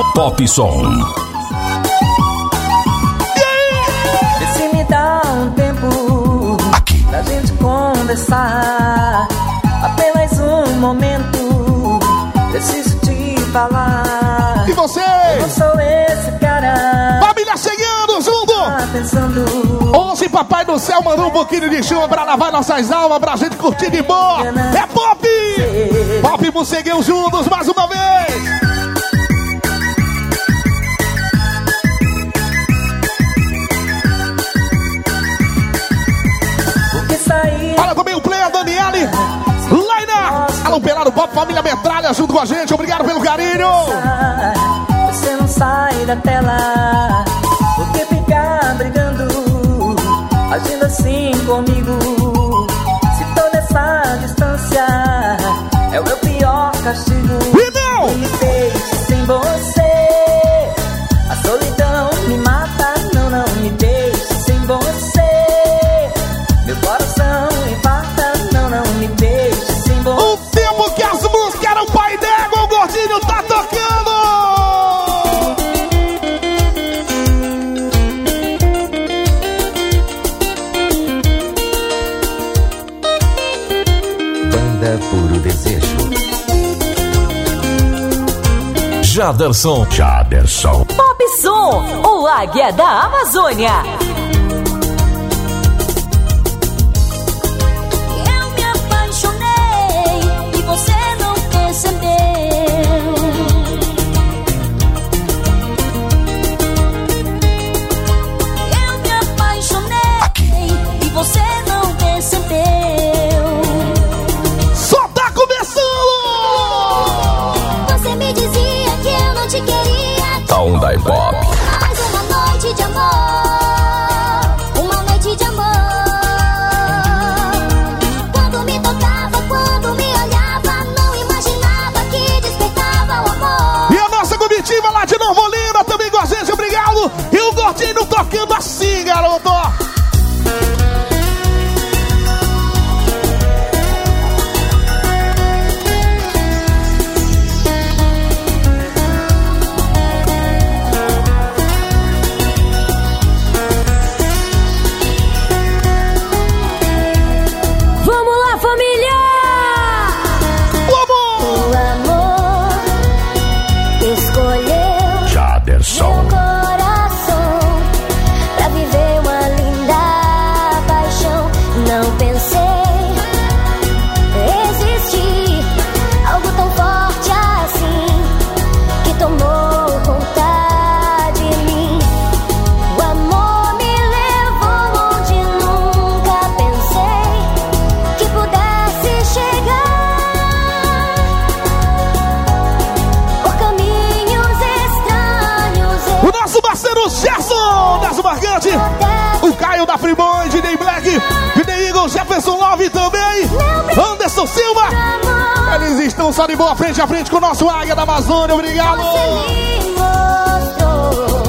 Pop Som. Vê se me dá um tempo aqui pra gente conversar. Apenas um momento, preciso te falar. E você? Eu não sou esse cara. Família chegando junto. Tá pensando. Hoje Papai do Céu mandou um pouquinho de chuva pra lavar nossas almas, pra gente curtir de boa. É Pop! Pop e Musseguinho juntos mais uma vez. Fala também o player Daniele Laina. Alô, Pelado Pop, família Metralha junto com a gente. Obrigado pelo carinho. Você não sai da tela. Por que ficar brigando, agindo assim comigo? Se toda essa distância é o meu pior castigo. Me deixe sem você. A solidão me mata. Não, não me deixe sem você. Meu coração infarta. Não, não me deixe sem você. O tempo que as músicas eram pai d'égua, o Gordinho tá tocando. Banda Puro Desejo. Jaderson. Pop Som, o Águia da Amazônia. Eu me apaixonei e você não percebeu. Eu me apaixonei e você não percebeu. Só tá começando! Você me dizia que eu não te queria. Onda e Pop. Mais uma noite de amor, uma noite de amor. Quando me tocava, quando me olhava, não imaginava que despertava o amor. E a nossa comitiva lá de Nova Olinda também com a gente, obrigado. E o Gordinho tocando assim, garoto. Vamos lá, família! O amor escolheu Jaderson. meu coração pra viver uma linda paixão. Não pensei existir algo tão forte assim que tomou conta de mim. O amor me levou onde nunca pensei que pudesse chegar. Por caminhos estranhos O nosso parceiro Gerson das Marcantes, o Caio da Fremont, DJ Black, DJ Eagle, Jefferson Love também, Anderson Silva. Eles estão só de boa frente a frente com o nosso Águia da Amazônia, obrigado. me mostrou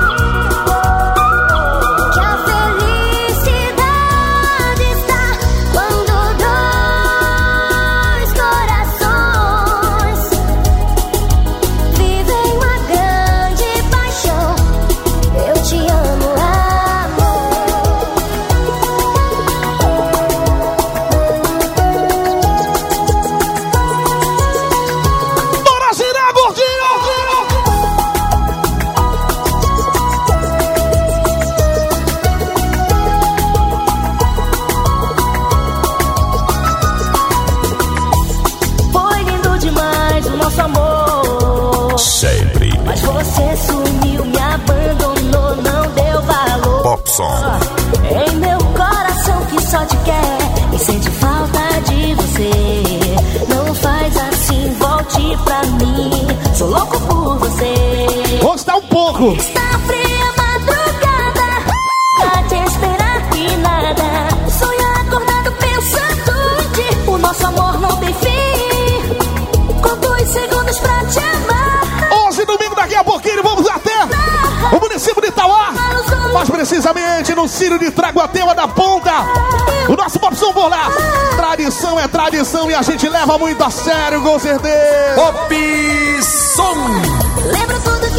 que a felicidade está quando dois corações vivem uma grande paixão. Eu te amo, amor. Bora girar, Gordinho! Foi lindo demais o nosso amor, Sempre. mas você sumiu, me abandonou, não deu valor. Pop Som. Em meu coração que só te quer e sente falta de você. Não faz assim, volte pra mim. Sou louco por você. Hoje tá um pouco. Está fria a madrugada, pra te esperar e nada. Sonho acordado pensando em ti. O nosso amor não tem fim. Com 2 segundos pra te amar. Hoje, domingo, daqui a pouquinho, vamos até o município de Itauá. Mais precisamente no Círio de Traguatema da Ponta. O nosso Pop Som por lá. Tradição é tradição e a gente leva muito a sério, com certeza. Pop Som. Lembro tudo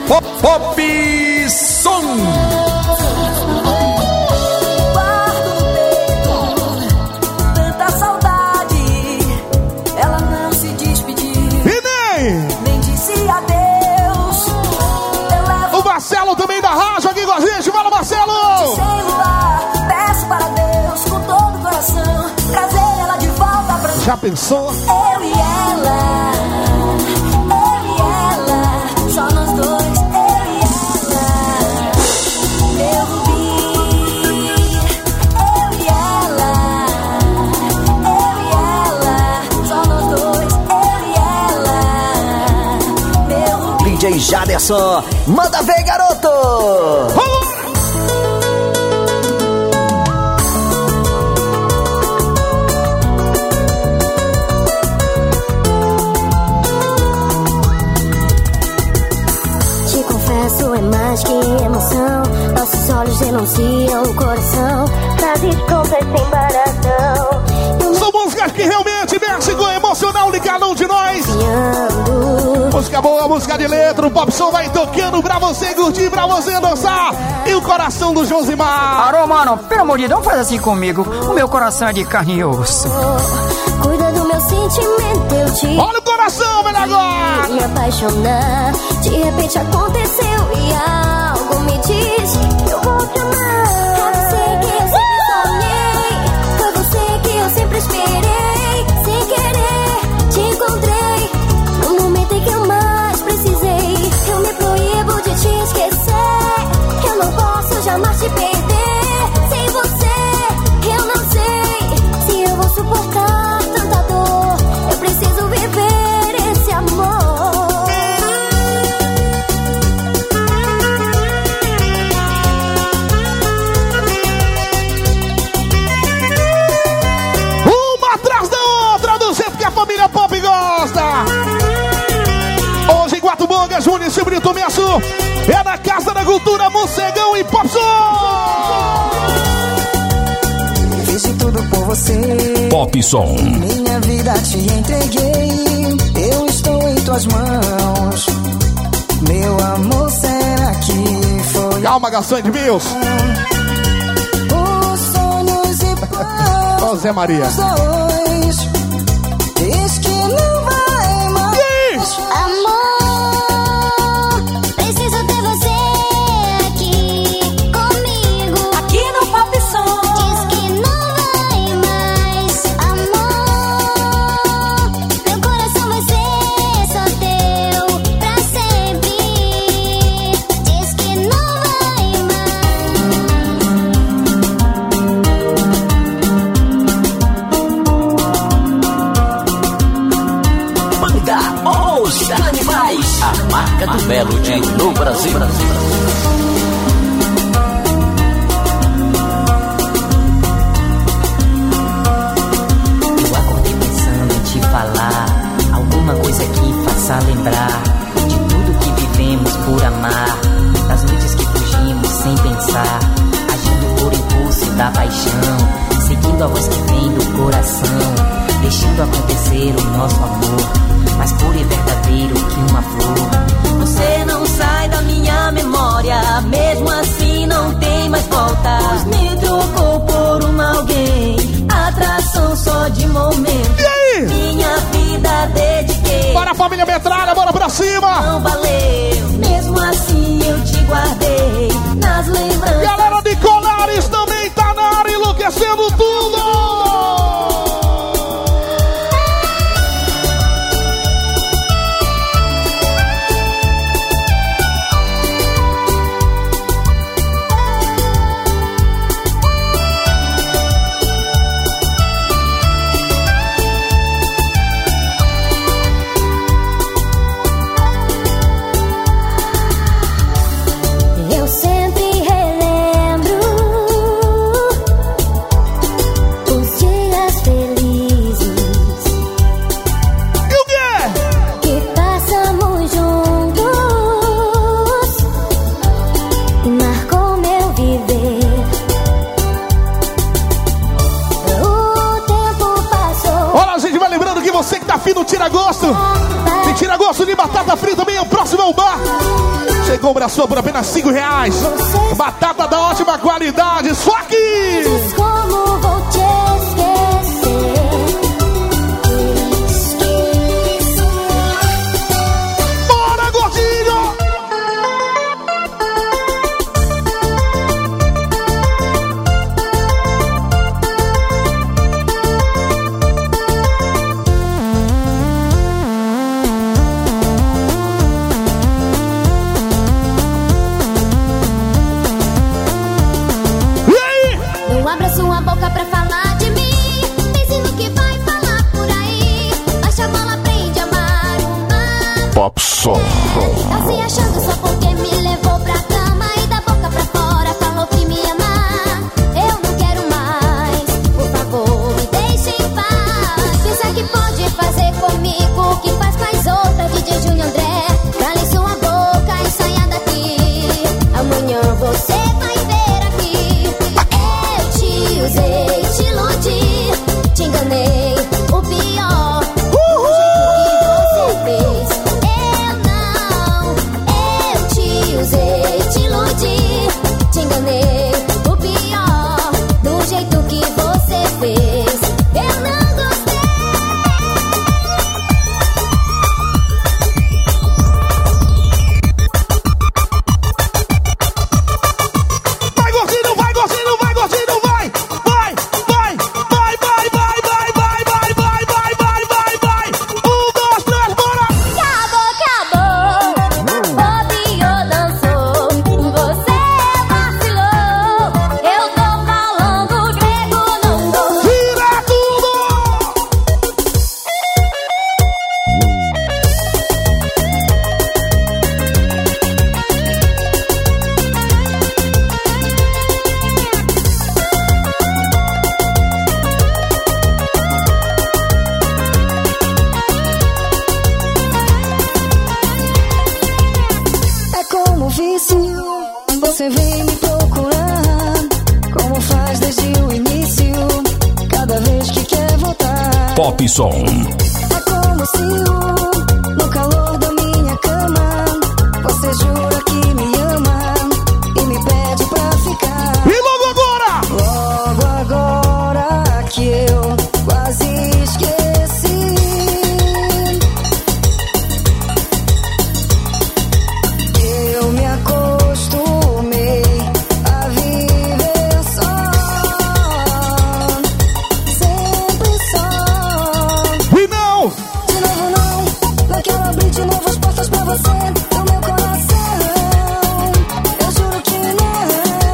Pop Som. Guardo no peito tanta saudade. Ela não se despediu, nem disse adeus. O Marcelo também da rádio aqui com a gente. Fala, Marcelo! Sem luar, peço para Deus com todo o coração trazer ela de volta pra mim. Já pensou? Eu e ela, só nós dois, eu e ela, meu rubi. Eu e ela, só nós dois, eu e ela, meu rubi. DJ Jaderson, manda ver, garoto! É mais que emoção, nossos olhos denunciam o coração, nada de conta sem baração. São músicas que realmente mexem com o emocional de cada um de nós. Música boa, música de letra, o Pop Som vai tocando pra você curtir, pra você dançar. E o coração do Josimar. Parou, mano, pelo amor de Deus, não faz assim comigo. O meu coração é de carne e osso. Cuida do meu sentimento, eu te... Olha o coração, velho, agora! Me apaixonar, de repente aconteceu e algo me diz que eu vou te amar. É você que eu sempre sonhei, foi você que eu sempre esperei. Sem querer, te encontrei no momento em que eu mais precisei. Eu me proíbo de te esquecer, eu não posso jamais te perder. Sem você, eu não sei se eu vou suportar tanta dor. Eu preciso viver esse amor. Uma atrás da outra, do jeito que a família Pop gosta. Hoje em Guatubongas, município de Tomeço, é na Casa da Cultura, Mocegão e Pop Som. Fiz de tudo por você. Pop Som. Minha vida te entreguei. Eu estou em tuas mãos. Meu amor, será que foi? Calma, Garçom de Mills. Os sonhos e planos. Ó, Zé Maria. Dois. Diz que não vai mais. Amor, preciso ter você aqui comigo. Aqui no Pop Som. Diz que não vai mais. Amor, meu coração vai ser só teu pra sempre. Diz que não vai Banda Os Canibais, a marca do Melody no Brasil. Eu acordei pensando em te falar alguma coisa que faça lembrar de tudo que vivemos por amar, das noites que fugimos sem pensar, agindo por impulso da paixão, seguindo a voz que vem do coração, deixando acontecer o nosso amor, mais puro e verdadeiro que uma flor. Você não sai da minha memória, mesmo assim não tem mais volta. Pois me trocou por alguém, atração só de momento. E aí? Minha vida dediquei. Para a família Metralha, bora pra cima! Não valeu, mesmo assim eu te guardei nas lembranças. Galera de Colares também tá na área enlouquecendo tudo! no Tira Gosto. E Tira Gosto de batata frita também é o próximo ao bar. Chegou o braço por apenas R$5. Batata da ótima qualidade. Só aqui. Como vou te esquecer? Bora, gordinho! Não abra sua boca pra falar de mim. Pense no que vai falar por aí. Baixa a bola, aprende a amar uma. Pop Som. Tá se achando só porque me levou pra cama e da boca pra fora falou que me ama. Eu não quero mais, por favor, me deixe em paz. Pensa que pode fazer comigo o que faz com as outras, DJ Júnior André. Cale sua boca e saia daqui. Amanhã você vai ver aqui. Eu te usei, te iludi, te enganei, o pior. O jeito que você fez. Eu te usei, te iludi, te enganei, o pior. Do jeito que você fez, eu não gostei. Vai, gordinho, vai, gordinho, vai, gordinho, vai! Vai, vai, vai, vai, vai, vai, vai, vai, vai, vai, vai, vai, vai! 1, 2, 3, bora! Acabou, bobeou, dançou, você vacilou. Eu tô falando grego, não dou. Vira tudo! É como vício, você vem me procurar. Como faz desde o início, cada vez que quer voltar. Pop Som. É como se no calor da minha cama, você jura que me ama e me pede pra ficar. E logo agora! Logo agora que eu quase esqueci. Eu me acostumei a viver só, sempre só. E não! De novo não, não quero abrir de novo as portas pra você, no meu coração. Eu juro que não.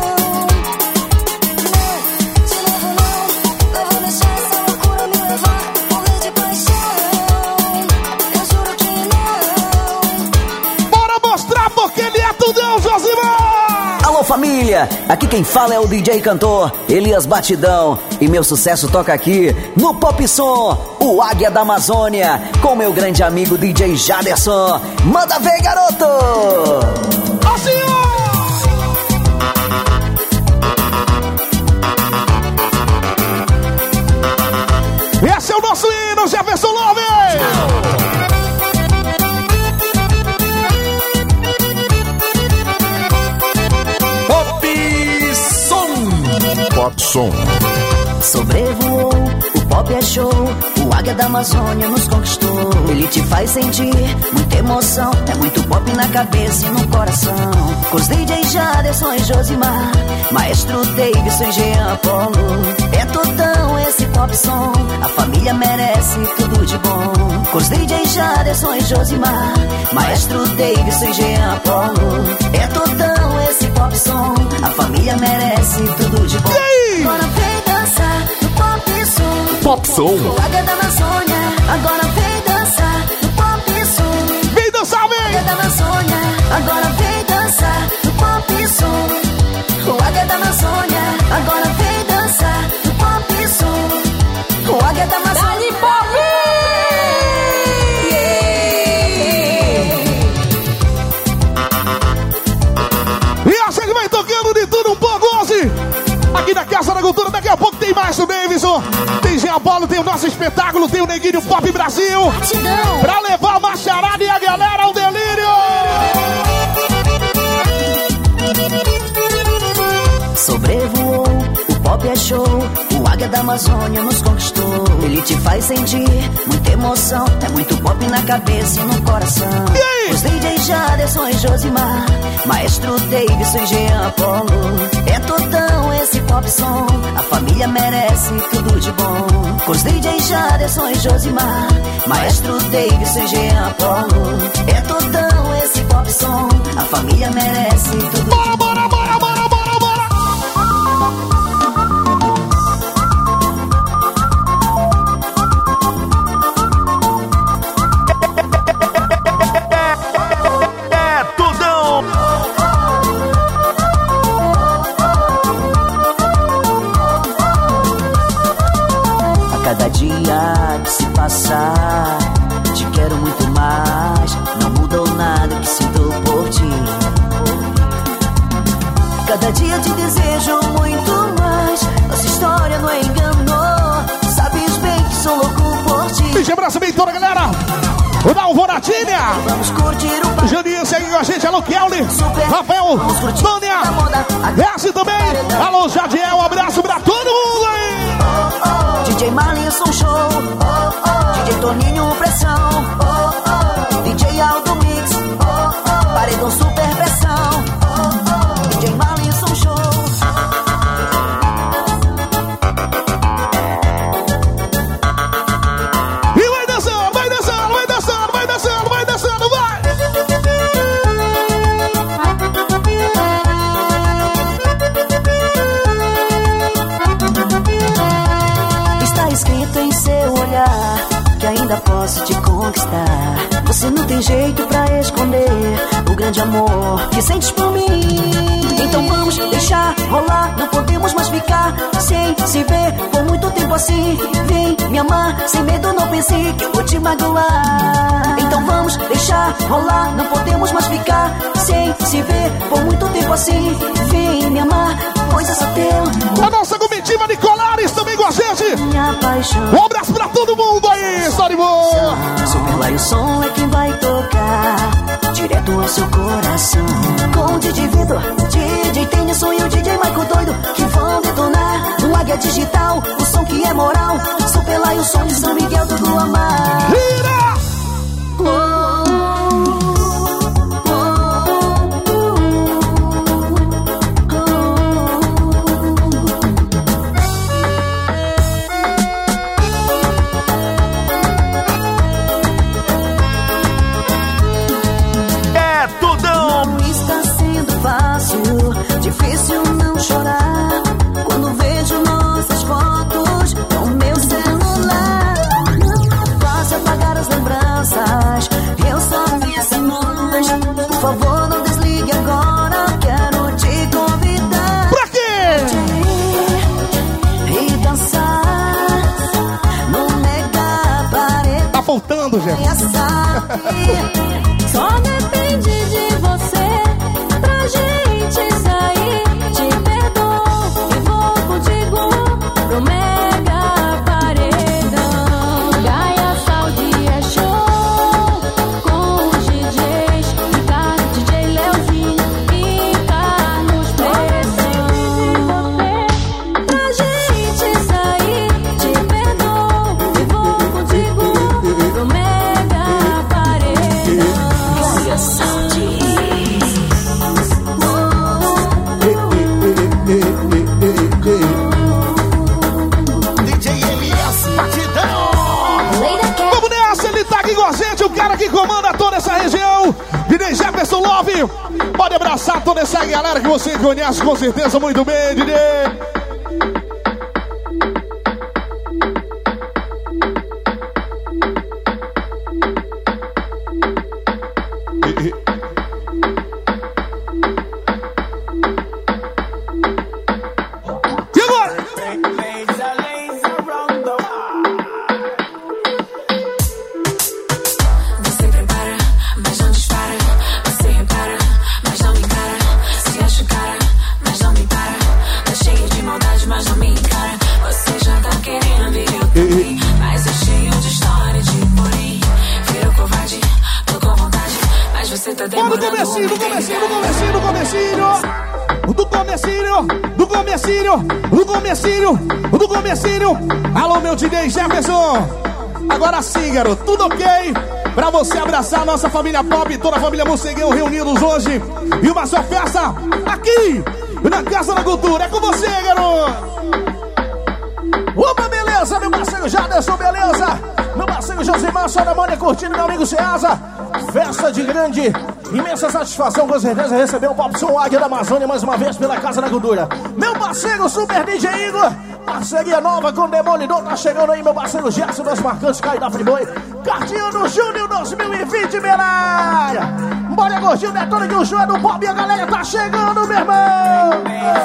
De novo não vou deixar essa loucura me levar, morrer de paixão. Eu juro que não. Bora mostrar porque ele é tudão, Josimar! Alô família, aqui quem fala é o DJ e cantor Elias Batidão. E meu sucesso toca aqui no Pop Som, o Águia da Amazônia, com meu grande amigo DJ Jaderson. Manda ver, garoto! Assim, ó! Esse é o nosso hino, Jefferson Love! Pop Som. Pop Som. Sobrevoou, o pop é show, o Águia da Amazônia nos conquistou. Ele te faz sentir muita emoção, é muito pop na cabeça e no coração. Com os DJs Jaderson e Josimar, Maestro Davidson e Jean Apolo. É tudão esse pop som, a família merece tudo de bom. Com os DJs Jaderson e Josimar, Maestro Davidson e Jean Apolo. É tudão esse pop som, a família merece tudo de bom. Agora vem dançar no pop som. Pop Som. O Águia da Amazônia, agora vem dançar no pop som. Vem dançar, vem! Águia da Amazônia, agora vem dançar no pop som. O Águia da Amazônia, agora vem dançar no pop som. O Águia da Amazônia. Dali pop! E assim que vai tocando de tudo um pouco hoje. Aqui na Casa da Cultura, daqui a pouco tem mais do Davidson. Tem Jean São Paulo tem o nosso espetáculo, tem o Neguinho Pop Brasil. Batidão. Pra levar a macharada e a galera ao delírio. Sobrevoou, o pop é show, o Águia da Amazônia nos conquistou. Ele te faz sentir muita emoção, é muito pop na cabeça e no coração. E aí? Os DJs Jaderson e Josimar, Maestro Davidson e Jean Paulo. É todão esse pop som, a família merece tudo de bom. Com os DJs Jaderson e Josimar, Maestro Davidson e Jean Paulo. É todão esse pop som, a família merece tudo de bom. Bora, bora, bora, bora, bora, bora. É tudão. A cada dia que se passar, te quero muito mais. Não mudou nada que sinto por ti. Cada dia te desejo muito mais. Nossa história não é engano. Sabes bem que sou louco por ti. Deixa abraço bem toda a galera. O da Alvoratinha. Vamos curtir o Juninho segue com a gente. Alô, Kelly. Rafael. Tânia. Desce também. Alô, Jadiel. Um abraço pra todo mundo aí. DJ Marlinson Show. DJ Toninho Pressão. DJ Aldo Mix. Paredão Super Pressão. DJ Marlinson Show. E vai dançando, vai dançando, vai dançando, vai dançando, vai dançando, vai. Está escrito em seu olhar que ainda posso te conquistar. Você não tem jeito pra esconder o grande amor que sentes por mim. Então vamos deixar rolar, não podemos mais ficar sem se ver por muito tempo assim. Vem me amar, sem medo não pense que eu vou te magoar. Então vamos deixar rolar, não podemos mais ficar sem se ver por muito tempo assim. Vem me amar, pois eu sou teu. A nossa comitiva de Colares também com a gente. Minha paixão. Um abraço pra todo mundo aí, Story Boa. Super lá e o som é quem vai tocar direto ao seu coração. Com o DJ Vitor, DJ Tennyson e o DJ Michael Doido, que vão detonar no Águia Digital, o som que é moral. Super lá e o som de São Miguel do Guamá. Vira! Difícil não chorar quando vejo nossas fotos no meu celular. Faça apagar as lembranças, eu só penso em nós. Por favor, não desligue agora, quero te convidar. Pra quê? E dançar no mega parede. Tá faltando, gente. Só depende de você pra gente sair. Te perdoo e vou contigo pro mega paredão. Gaia Saúde é show com os DJs Ricardo, DJ Leozinho e Carlos Pressão. Pra gente sair, te perdoo e vou contigo pro mega paredão. Gaia Saúde. DJ Elias Batidão. Vamos nessa, ele tá aqui com a gente, o cara que comanda toda essa região. DJ Jefferson Love. Pode abraçar toda essa galera que você conhece com certeza muito bem, DJ. E agora? Você prepara, mas não dispara. Você repara, mas não me encara. Se acha o cara, mas não me para. Tá cheio de maldade. você tá Bora demorando. Do comecinho. Alô, meu DJ Jefferson. Agora sim, garoto, tudo ok? Pra você abraçar a nossa família pop, toda a família Morceguinho reunidos hoje. E uma só festa aqui, na Casa da Cultura. É com você, garoto. Opa, beleza, meu parceiro Jaderson, beleza? Meu parceiro Josimar, só da Mônica curtindo, meu amigo Ceasa. Festa de grande, imensa satisfação, com certeza, receber o Pop Som Águia da Amazônia mais uma vez pela Casa da Cultura. Meu parceiro Super DJ Igor, parceria nova com o Demolidor, tá chegando aí, meu parceiro Gerson, das marcantes Caio da Friboi. Cartinha do Júnior 2020, Belária. Bora, gordinho, detona que o show é do Pop e a galera tá chegando, meu irmão.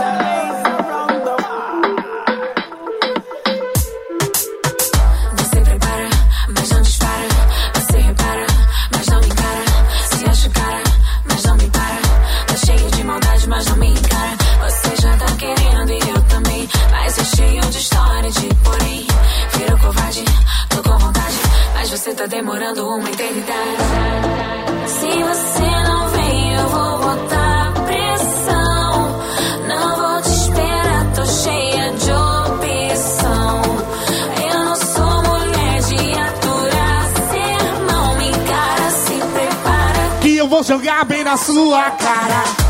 Mas não me encara. Você já tá querendo e eu também. Mas é cheio de história, de porém. Virou covarde, tô com vontade. Mas você tá demorando uma eternidade. Se você não vem, eu vou botar pressão. Não vou te esperar, tô cheia de opção. Eu não sou mulher de aturar sermão. Me encara, se prepara. Que eu vou jogar bem na sua cara.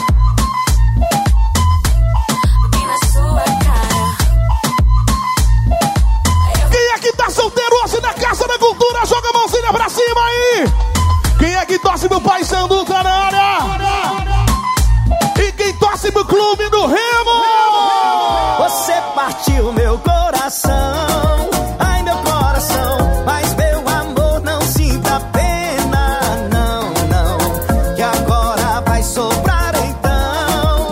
Solteiro hoje na Casa da Cultura, joga a mãozinha pra cima aí. Quem é que torce pro Pai Sandu, tá na área? E quem torce pro Clube do Remo? Você partiu meu coração, ai meu coração, mas meu amor não sinta pena, não, não, que agora vai sobrar então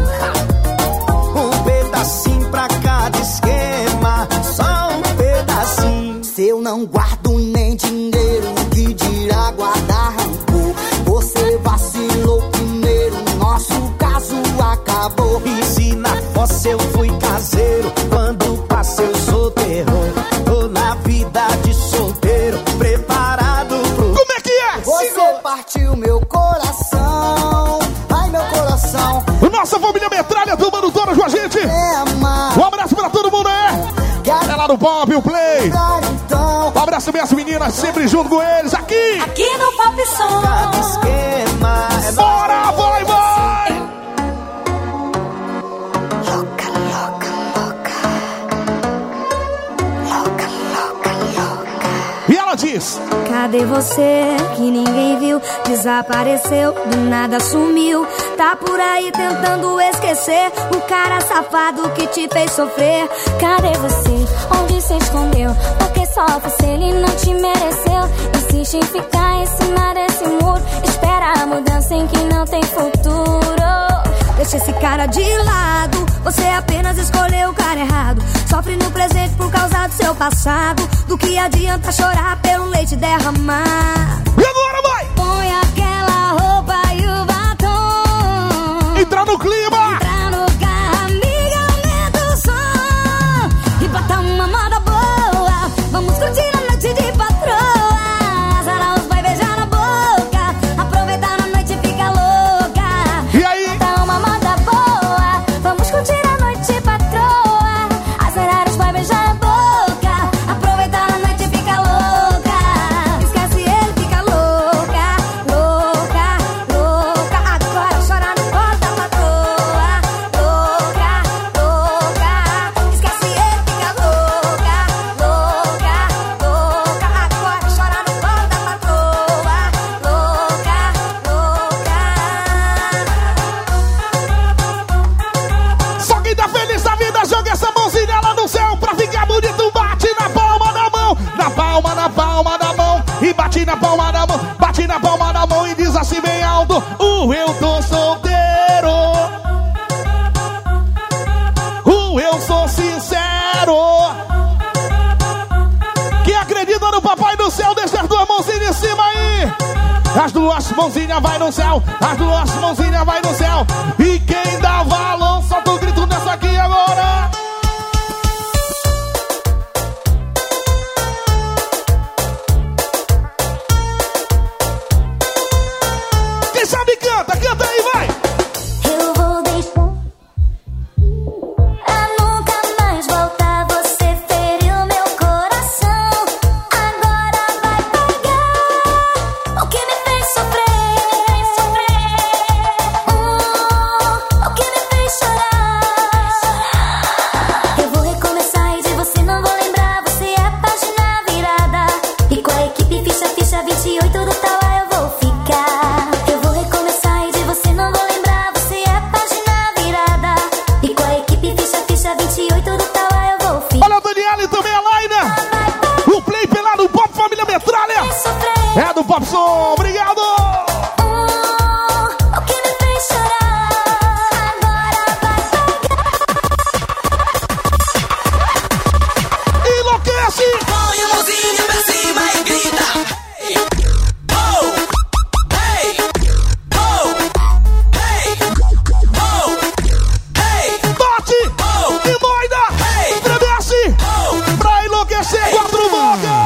um pedacinho pra cada esquema, só um pedacinho. Se eu não guardo nem dinheiro, que dirá guardar rancor? Você vacilou primeiro, nosso caso acabou. E se na fossa eu fui caseiro, quando passei eu sou terror. Tô na vida de solteiro, preparado pro... Como é que é? Você partiu meu coração, ai meu coração. Nossa família Metralha, tomando todas com a gente. Um abraço pra todo mundo, é lá no Pop, o Play. Um abraço minhas meninas, sempre junto com eles, aqui. Aqui no Pop Som. Cada esquema é bora, vai, vai. Louca, louca, louca. Louca, louca, louca. E ela diz: cadê você que ninguém viu? Desapareceu, do nada sumiu. Tá por aí tentando esquecer o cara safado que te fez sofrer. Cadê você? Onde se escondeu? Porque só você ele não te mereceu. Insiste em ficar em cima desse muro. Espera a mudança em que não tem futuro. Deixa esse cara de lado, você apenas escolheu o cara errado. Sofre no presente por causa do seu passado. Do que adianta chorar pelo leite derramar? E agora vai! Põe aquela roupa e o batom. Entrar no clima! Entrar no carro, amiga, aumenta o som. E bota uma moda boa. Vamos curtir a noite de patroa. Zara os vai beijar na boca. Aproveitar a noite e fica louca. E aí? Bota uma moda boa. Vamos curtir a noite patroa. Azar os vai beijar na boca. Aproveitar a noite e fica louca. Esquece ele, fica louca. Louca, louca. Agora chora no colo da patroa. Louca, louca. Esquece ele, fica louca. Louca, louca. Agora chora no colo da patroa. Louca, louca. Só quem tá feliz da vida, joga essa mãozinha lá no céu pra ficar bonito. Bate na palma da mão, na palma da mão. E bate na palma da mão, bate na palma da mão. E diz assim bem alto: eu tô solteiro. Eu sou sincero. Quem acredita no Papai do Céu, deixa as duas mãozinhas em cima aí. As duas mãozinhas vai no céu, as duas mãozinhas vai no céu. E quem dá valão, solta o grito nessa aqui agora. ficha 28 do tal eu vou ficar. Eu vou recomeçar e de você não vou lembrar. Você é a página virada. E com a equipe ficha 28 do tal eu vou ficar. Olha a Daniela e também a Laina. O play pelado Pop Família Metralha. É do Popson, obrigado. O que me fez chorar agora vai pegar. Enlouquece. Põe a mãozinha pra cima e grita. Oh, hey, oh, hey, oh, hey. Bate e doida. Estremece pra enlouquecer. Quatro bocas.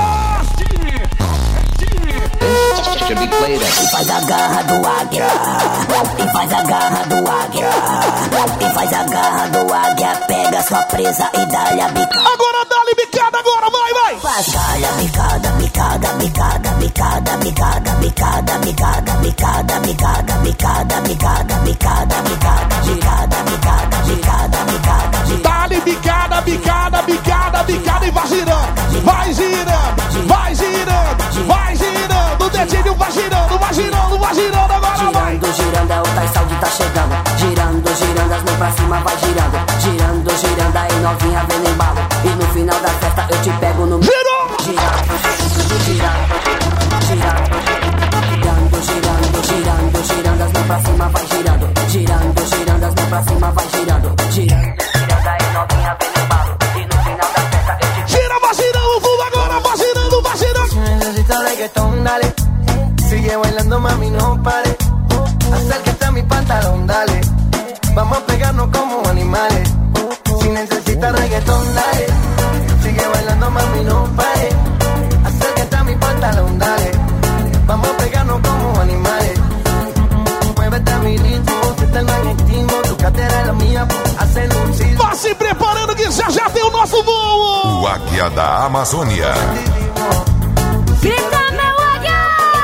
E faz a garra do águia. E faz a garra do águia. E faz a garra do águia. Pega sua presa e dá-lhe a bicada. Agora dá-lhe bicada, agora vai. Faz dá-lhe a bicada, bicada, bicada, bicada, bicada, bicada, bicada, bicada, bicada, bicada, bicada, bicada, bicada, bicada, bicada, bicada, bicada. Dá-lhe bicada, bicada, bicada, bicada e vai girando. Vai girando, vai girando, vai girando. O dedinho vai girando, vai girando, vai girando. Agora vai. Girando, girando, é o Tais Saúde tá chegando. Girando, girando, as mãos pra cima vai girando. Girando, girando, aí novinha vem no embalo. E no final da festa eu te pego no... Girou! Girando, girando, girando, girando, girando, girando, girando, as mãos pra cima vai girando. Girando, girando, as mãos pra cima vai girando. Girando, girando, aí novinha vem no embalo. E no final da festa eu te pego... Gira, vai girando, fundo agora, vai girando, vai girando. Necesito reggaetón, dale. Sigue bailando, mami, no pare. Acércate a mi pantalón, dale. Vamos a pegarnos como animales. Si necesitas reggaetón, dale. Sigue bailando, mami, no pare. Acércate a mi pantalón, dale. Vamos a pegarnos como animales. Muévete a mi ritmo, siente el magnetismo. Tu cartera es la mía, hacen un sismo. Vá se preparando que já tem o nosso voo. O Águia da Amazônia. Grita, meu águia!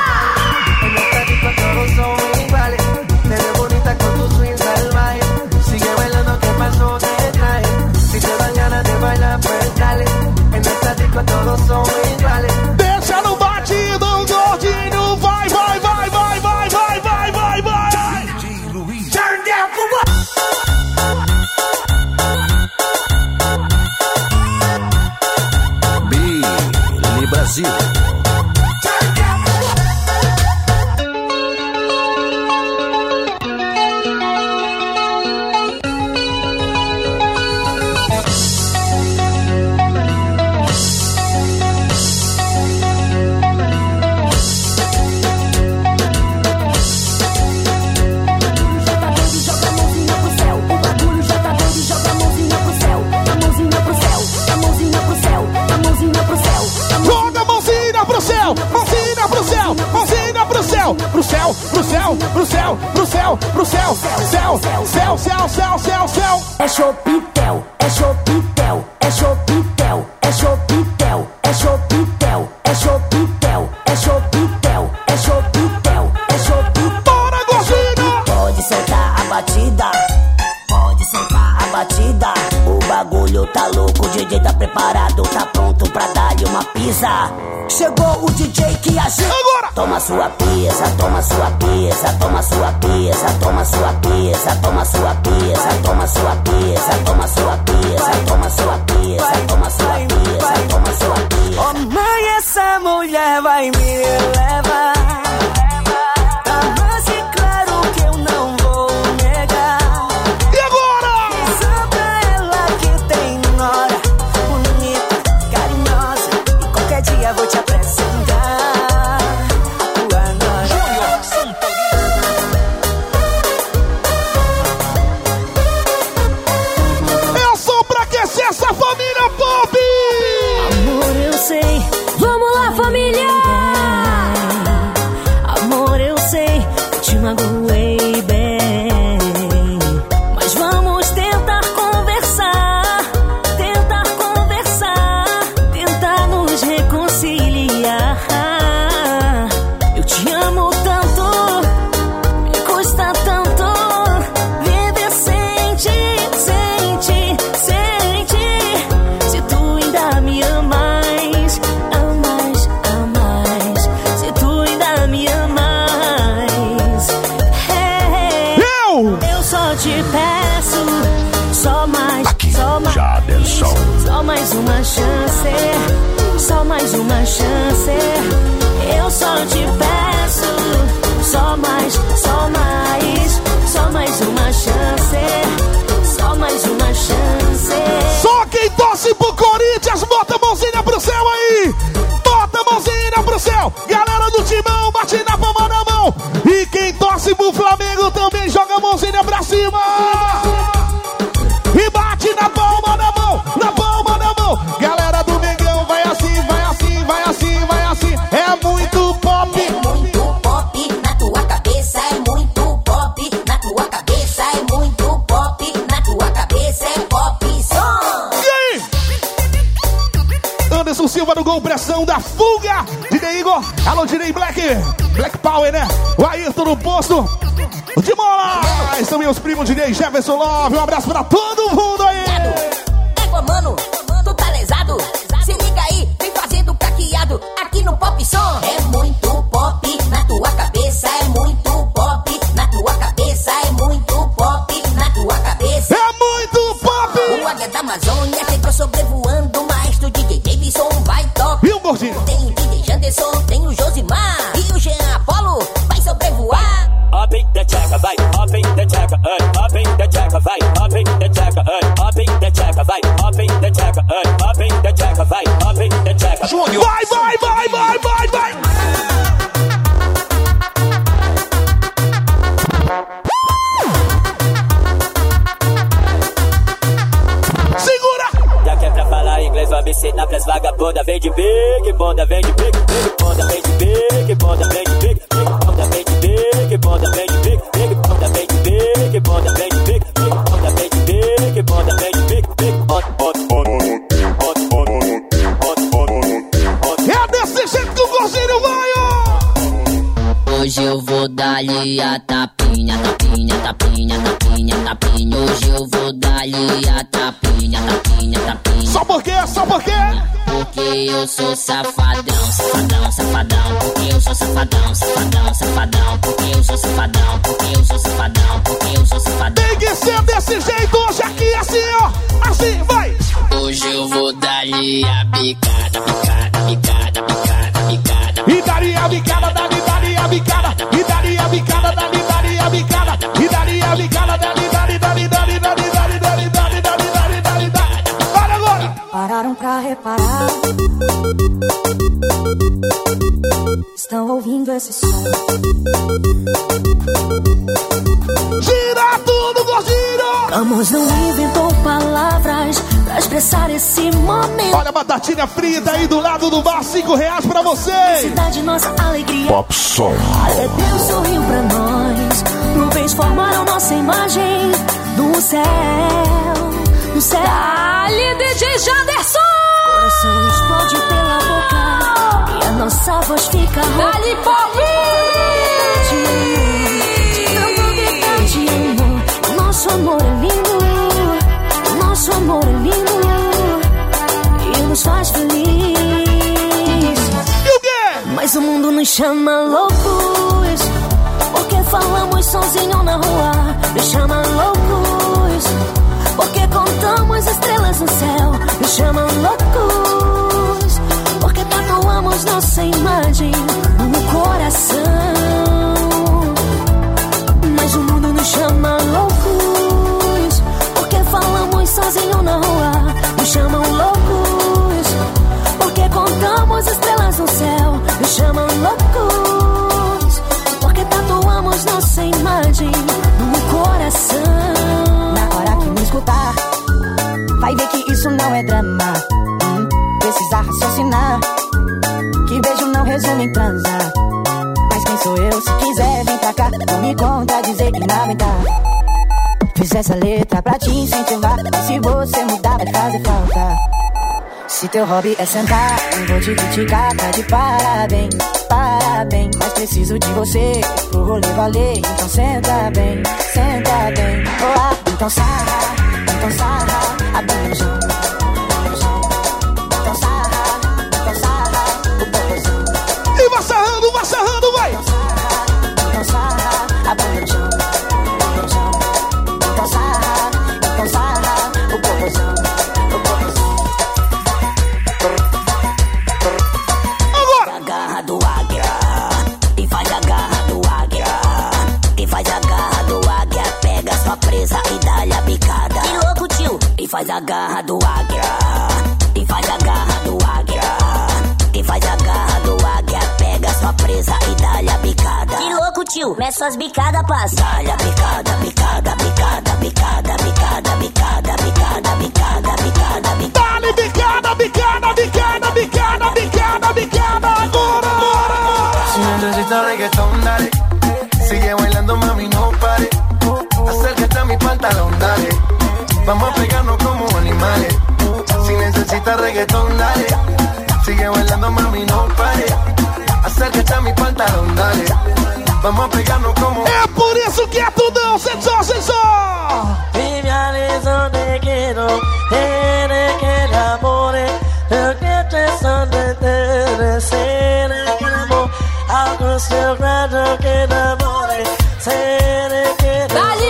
Todos son iguales. Te ves bonita con tu swing salvaje. Sigue bailando, ¿qué pasó? Te traje. Si te dan ganas de bailar, pues dale. En esta disco todos son iguales. Deixa no batidão, gordinho. Vai, vai, vai, vai, vai, vai, vai, vai, vai. Turn down for what? Billy Brasil. Pro céu, pro céu, pro céu, pro céu, pro céu, céu, céu, céu, céu, céu, céu. É Chopitel, é Chopitel, é Chopitel, é Chopitel, é Chopitel, é Chopitel, é Chopitel, é Chopitel, é Chopitel. Bora, gordinho! Pode soltar a batida, pode soltar a batida. O bagulho tá louco, o DJ tá preparado, tá pronto pra dar-lhe uma pisa. Chegou o DJ que agita. Agora! Toma sua pisa, toma sua pisa, toma sua pisa, toma sua pisa, toma sua pisa, toma sua pisa, toma sua pisa, toma sua pisa, toma sua pisa, toma sua pisa. Oh mãe, essa mulher vai me levar. Tá mais que claro que eu não vou negar. E agora? Só pra ela que tem nora bonita, carinhosa. E qualquer dia vou te apresentar. Essa família pop! Amor, eu sei. Vamos lá, família! Amor, eu sei. Te magoei bem. Mas vamos tentar conversar. Tentar conversar. Tentar nos reconciliar. Eu te amo tanto. Me custa tanto. Viver sem ti, sem ti, sem ti. Se tu ainda me amas, amas, amas. Se tu uma chance, só mais uma chance. Eu só te peço, só mais uma chance, só mais uma chance. Só quem torce pro Corinthians, bota a mãozinha pro céu aí! Bota a mãozinha pro céu! Galera do Timão, bate na palma da mão! E quem torce pro Flamengo também joga a mãozinha pra cima! E bate na palma da mão! Na palma da mão! Galera do Mengão, vai assim, vai assim, vai assim, vai assim! É muito pop! É muito pop na tua cabeça, é muito pop na tua cabeça, é muito pop na tua cabeça, é pop som! E aí? Anderson Silva no gol, pressão da fuga! DJ Igor, alô DJ Black Power, né? O Ayrton no posto de mola! Estão meus primos DJ Jefferson Love, um abraço pra todo mundo aí! Égua, mano, tu tá lesado? Se liga aí, vem fazendo caqueado aqui no Pop Som. É muito pop na tua cabeça, é muito pop na tua cabeça, é muito pop na tua cabeça. É muito pop! O Águia da Amazônia entrou sobrevoando, o maestro DJ Davidson vai top. E o gordinho? Tem o DJ Janderson, tem o Josimar e o Jean Apolo vai sobrevoar. Up in the checker, vai, up in the checker, up in the checker, vai, up in the checker, up in the checker, vai, up in the checker, up in the checker, vai, up in the checker. Júnior! Vai! Segura! Já que é pra falar inglês, vou me ensinar pras vagabundas. Vem de big, bonda, vem de big, bonda, vem de big, bonda, vem de big, bonda, vem de big, bonda, vem de big, bonda, vem de big, bonda, vem de big, bonda, vem de big, bonda, vem de big, É desse jeito que o gordinho vai, ó! Hoje eu vou dar-lhe a tapinha, tapinha, tapinha, tapinha, tapinha. Hoje eu vou dar-lhe a tapinha, tapinha, tapinha. Só por quê? Porque eu sou safadão, safadão, safadão. Porque eu sou safadão, safadão, safadão. Porque eu sou safadão, porque eu sou safadão, porque eu sou safadão. Tem que ser desse jeito hoje aqui, assim, ó. Assim, vai! Hoje eu vou dar-lhe a bicada, bicada, bicada, bicada, bicada. E daria a bicada, daria a bicada. E daria a bicada, daria a bicada. E daria a bicada, daria. Para agora! Pararam pra reparar, estão ouvindo esse som. Gira tudo, gordinho! Vamos, não inventou palavras pra expressar esse momento. Olha a batatinha frita aí do lado do bar, R$5 pra vocês. Cidade, nossa alegria. Pop Som. Deus sorriu pra nós, nuvens formaram nossa imagem do céu, do céu. Dali, DJ Janderson! Coração explode pela boca e a nossa voz fica rouca. Dali, Pop! Te amo, nosso amor é lindo, nosso amor é lindo e nos faz feliz. E o quê? Mas o mundo nos chama loucos, porque falamos sozinho na rua. Nos chama loucos, porque contamos estrelas no céu. Nos chama loucos, porque tatuamos nossa imagem no coração. Mas o mundo nos chama loucos, porque falamos sozinho na rua. Nos chamam loucos, porque contamos estrelas no céu. Nos chamam loucos, porque tatuamos nossa imagem no coração. Na hora que me escutar, vai ver que isso não é drama. Precisa raciocinar, que beijo não resume em transar. Mas quem sou eu? Se quiser vem pra cá, não me contradizer e lamentar. Fiz essa letra pra te incentivar, mas se você mudar vai fazer falta. Se teu hobby é sentar, não vou te criticar, tá de parabéns, parabéns. Mas preciso de você pro rolê valer, então senta bem, olá. Então sarra, a bunda no chão. Então sarra, o popozão. E vai sarrando, vai! Então sarra, a bunda no chão. Então sarra, o popozão. presa e dá-lhe a picada. Que louco, tio. E faz a garra do águia. E faz a garra do águia. E faz a garra do águia. Pega sua presa e dá-lhe a picada. Que louco, tio. Mete suas bicadas, passa. Dá-lhe a picada, picada, picada, picada, picada, picada, picada, picada, picada, picada. Dá-lhe picada, picada, picada, picada, picada, picada. Agora! Si necesitas reggaetón, dale. Sigue bailando, mami, no pare. Acércate a mi pantalón, dale. Vamos a pegarnos como animales. Si necesitas reggaetón, dale. Sigue bailando, mami, no pare. Acércate a mi pantalón, dale. Vamos a pegarnos como... É por isso que é tudão, sensor, sensor! Vive a lição de quiero, tiene que el amor, el que te son de ser el amor, algo seu grande que el amor, ser el que... Dali,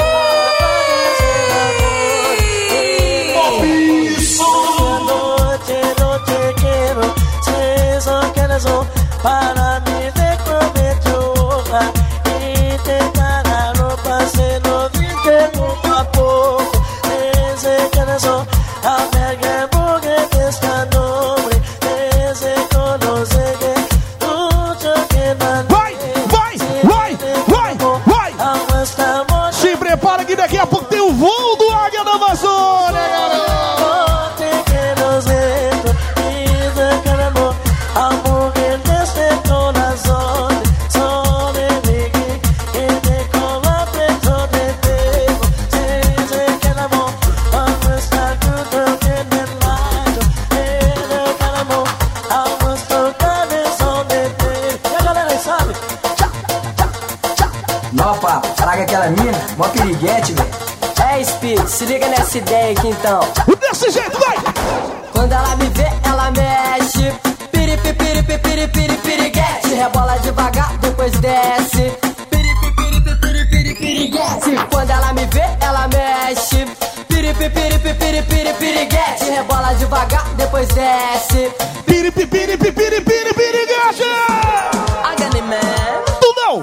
no te quiero, si eso quieres para mí te prometo y te dará ropa se lo dije poco a poco desde que nació a ver que porque está nombre desde conoce que mucho que vai! Se prepara que daqui a pouco tem o voo do Águia da Amazônia, garoto! Opa, traga aquela mina, mó piriguete, velho. É, Speed, se liga nessa ideia aqui então. Desse jeito, vai! Quando ela me vê, ela mexe. Piripi, piripi, piripi, piriguete. Rebola devagar, depois desce. Piripi, piripi, piripi, piriguete. Quando ela me vê, ela mexe. Piripi, piripi, piripi, piriguete. Rebola devagar, depois desce. Piripi, piripi, piripi, piriguete. Agane, man. Tudão!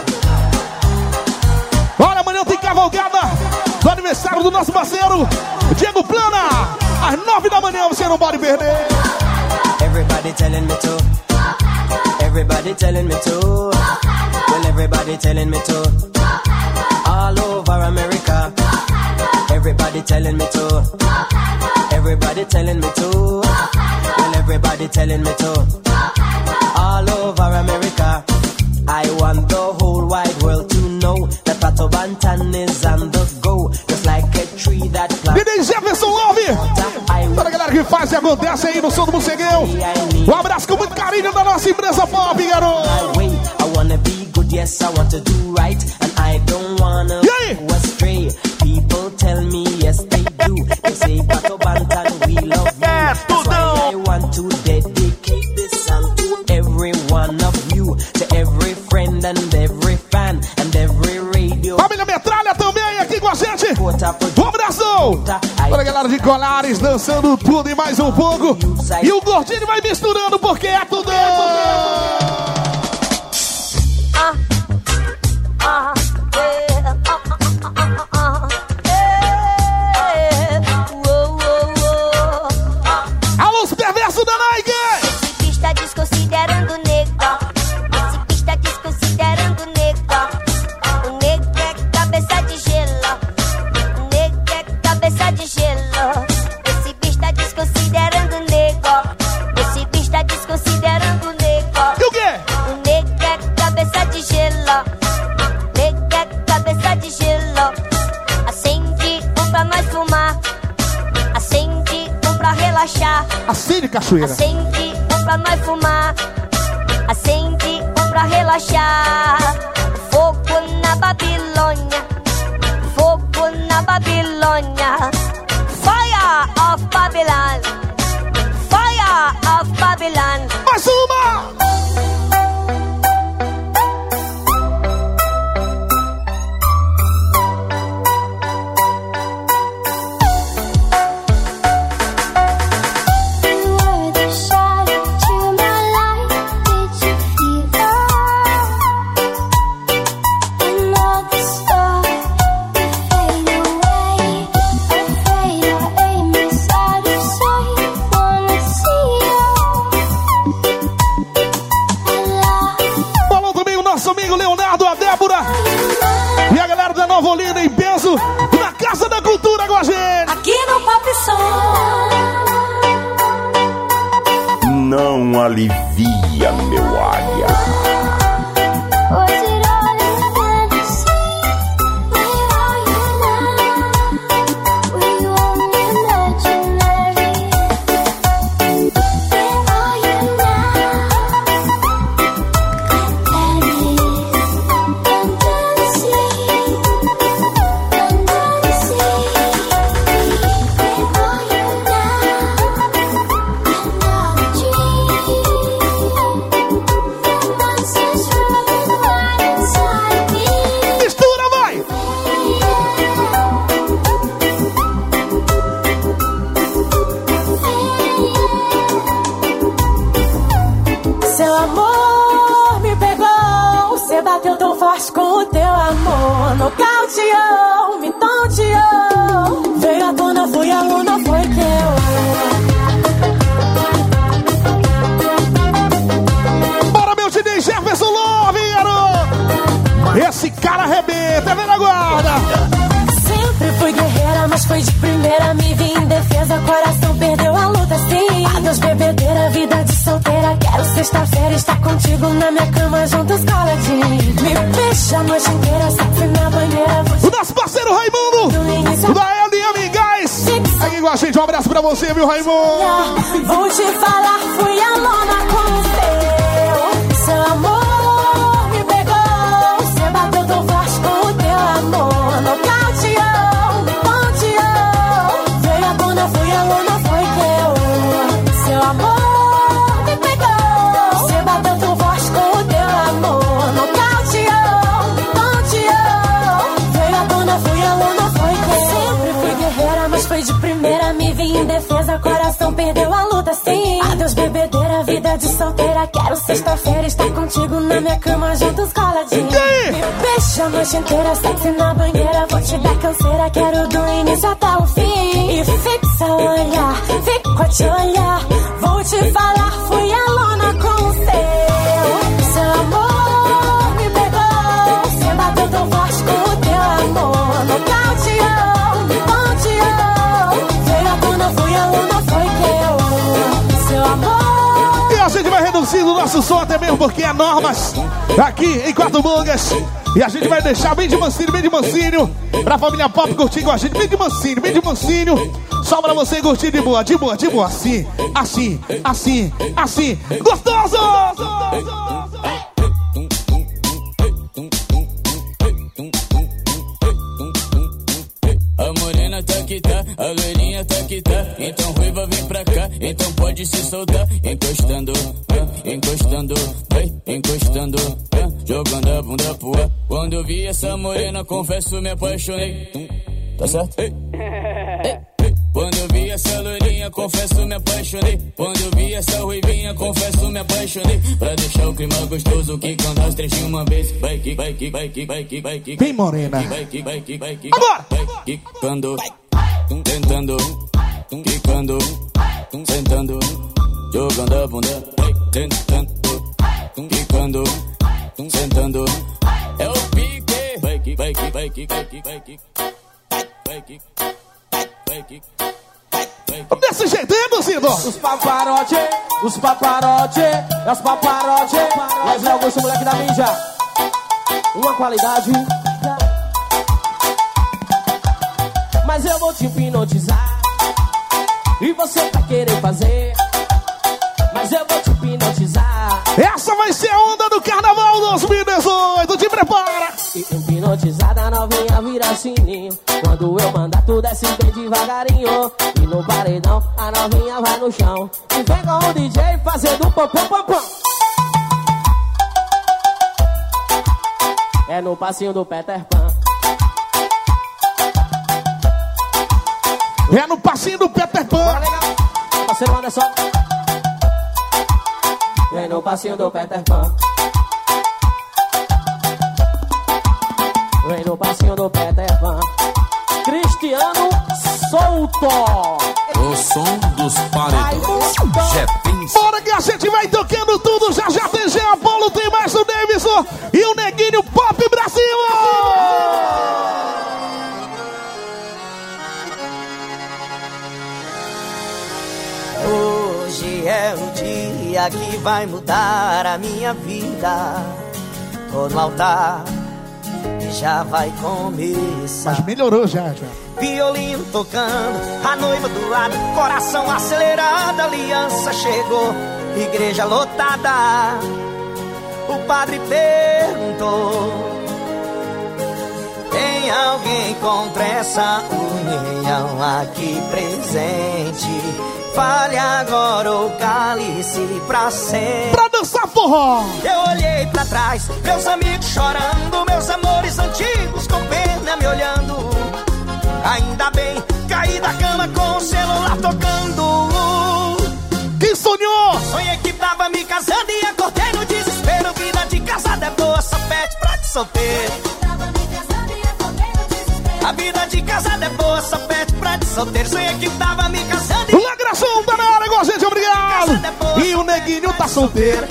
Olha, amanhã tem cavalgada do aniversário do nosso parceiro Diego Plana. Às 9 da manhã você não pode perder. Everybody telling me to. Everybody telling me to. Well, everybody telling me to. All over America. Everybody telling me to. Everybody telling me to. Well, everybody telling me to. All over America. I want the whole wide world to know that Pato Bantan is on the go, just like a tree that plants. DJ Jefferson Love! Toda a galera que faz e acontece aí no som do Morceguinho. Um abraço com muito carinho da nossa empresa pop, garoto! I wanna be good, yes, I want to do right, and I don't wanna go astray. People tell me, yes, they do. They say, Pato Bantan, we love you. That's why I want to dedicate this song to every one of you, to every friend and every fan and every radio. Família Metralha também aqui com a gente. Um abração! Toda a galera de Colares dançando tudo e mais um pouco. E o Gordinho vai misturando porque é tudo. Alô, os perversos da Nike! Esse bicho tá desconsiderando o nego. Esse bicho tá desconsiderando o nego. O nego é cabeça de gelo. O nego é cabeça de gelo. Esse bicho tá desconsiderando o nego. Esse bicho tá desconsiderando o nego. E o quê? O nego é cabeça de gelo. O nego é cabeça de gelo. Acende um pra nós fumar. Acende um pra relaxar. Acende, cachoeira. Acende um pra nós fumar. Acende um pra relaxar. Fogo na Babilônia. Fogo na Babilônia. Fire of Babylon. Fire of Babylon. Mais uma! amigo Leonardo, a Débora e a galera da Nova Olinda em peso na Casa da Cultura com a gente. Aqui no Pop Som. Não alivia, meu águia. Com o teu amor, nocauteou, me tonteou. Veio à tona, fui aluna, foi teu. Bora, meu DJ Jefferson Love, garoto! Esse cara arrebenta, vem na guarda! Sempre fui guerreira, mas foi de primeira. Me vi em defesa, coração perdeu a luta, sim. Adeus, bebedeira, vida de solteira. Quero sexta-feira estar contigo na minha cama, juntos coladinho. Me beija a noite inteira, sexy na banheira. O nosso parceiro Raimundo, da Elda e Amigais. Aqui com a gente, um abraço pra você, viu, Raimundo? Vou te falar, fui a lona com o seu amor me pegou. Você bateu tão forte com o teu amor, nocauteou, me ponteou. Veio a tona, fui a lona, foi teu. Seu amor me pegou. Você bateu tão forte com o teu amor, nocauteou, me ponteou. Veio a tona, fui a lona, foi teu. Sempre fui guerreira, mas foi de primeira. Me vi em defesa, coração perdeu a luta, sim. Adeus, bebedeira, vida de solteira. Quero sexta-feira estar contigo na minha cama, juntos coladinho. Me beija a noite inteira, sexy na banheira. Vou te dar canseira, quero do início até o fim. E fixa o olhar, fico a te olhar. Vou te falar, fui a lona com o seu amor me pegou. Você bateu tão forte com o teu amor, nocauteou, me ponteou. Veio a tona, fui a lona, foi teu. Seu amor. E a gente vai reduzindo o nosso som até mesmo porque é normas aqui em Quatro Mangas. E a gente vai deixar bem de mansinho, pra família Pop curtir com a gente, bem de mansinho. Só pra você curtir de boa, assim, gostoso! A morena tá que tá, a loirinha tá que tá. Então ruiva vem pra cá, então pode se soltar. Encostando, vai, encostando, jogando a bunda pro ar. Quando eu vi essa morena, confesso, me apaixonei. Tá certo? Quando eu vi essa loirinha, confesso, me apaixonei. Quando eu vi essa ruivinha, confesso, me apaixonei. Pra deixar o clima gostoso, que quando as três de uma vez. Vai que, vai que, vai que, vai que, vai que. Vem, morena. Vai que, vai que, vai que. Agora! Vai quicando, tentando, quicando, sentando, jogando a bunda. Vai tentando, quicando, sentando. É o pique. Vai que, vai que, vai que, vai que, vai que. Vai que, vai que. Desse jeito, reduzido. Os paparote, é os paparote. Mas é Augusto, moleque da mídia. Uma qualidade. Mas eu vou te hipnotizar. E você vai querer fazer. Mas eu vou te hipnotizar. Essa vai ser a onda do Carnaval 2018. Te prepara. E hipnotizada novinha vira sininho. Quando eu mandar tu desce bem devagarinho. E no paredão a novinha vai no chão. E vem com o DJ fazendo pom pom pom pom. É no passinho do Peter Pan. É no passinho do Peter Pan. Bora, legal. Parceiro Anderson. É no passinho do Peter Pan. Vem no passinho do Peter Pan. Cristiano Souto. O som dos paredões. Bora que a gente vai tocando tudo. Já tem Jean Paulo, tem mais o Davidson. Cantor e o Neguinho Pop Brasil. Hoje é o dia que vai mudar a minha vida. Tô no altar e já vai começar. Mas melhorou já. Violino tocando, a noiva do lado, coração acelerado, aliança chegou, igreja lotada. O padre perguntou: tem alguém contra essa união aqui presente? Fale agora ou cale-se pra sempre. Pra dançar forró. Eu olhei pra trás, meus amigos chorando, meus amores antigos com pena me olhando. Ainda bem, caí da cama com o celular tocando. Quem sonhou? Sonhei que tava me casando e acordei no desespero. Vida de casada é boa, só pede pra te solteiro. A vida de casada é boa, só pede pra te solteiro. Sonhei que tava me casando e... O Lagração tá na área igual a gente, obrigado. E o Neguinho tá solteiro.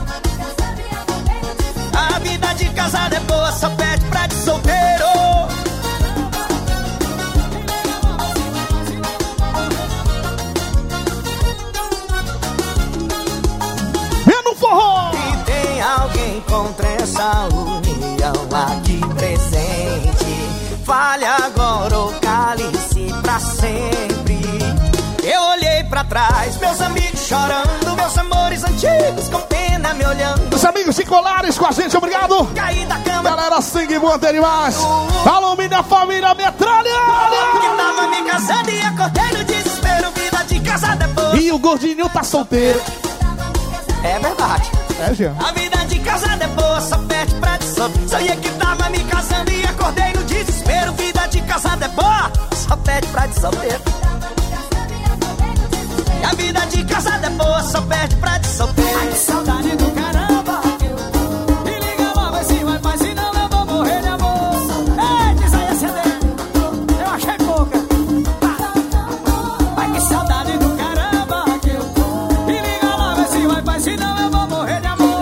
A vida de casada é boa, só pede pra te solteiro. Forró. E tem alguém contra essa união aqui presente? Fale agora ou cale-se pra sempre. Eu olhei pra trás, meus amigos chorando, meus amores antigos com pena me olhando. Os amigos Cicolares com a gente, obrigado. Caí da cama. Galera, sangue bom até demais. Alô, minha família metralha. Que tava me casando e acordei no desespero. Vida de casada é boa. E o gordinho tá solteiro. É verdade. É, Jean. A vida de casada é boa, só pede pra te solteiro. Sonhei que tava me casando e acordei no desespero. Vida de casada é boa, só pede pra te solteiro. E a vida de casada é boa, só pede pra te solteiro. Ai, que saudade do caramba. Me liga logo esse Wi-Fi, senão eu vou morrer de amor. Ei, diz aí esse CD. Eu achei pouca. Ai, que saudade do caramba. Me liga logo esse Wi-Fi, senão eu vou morrer de amor.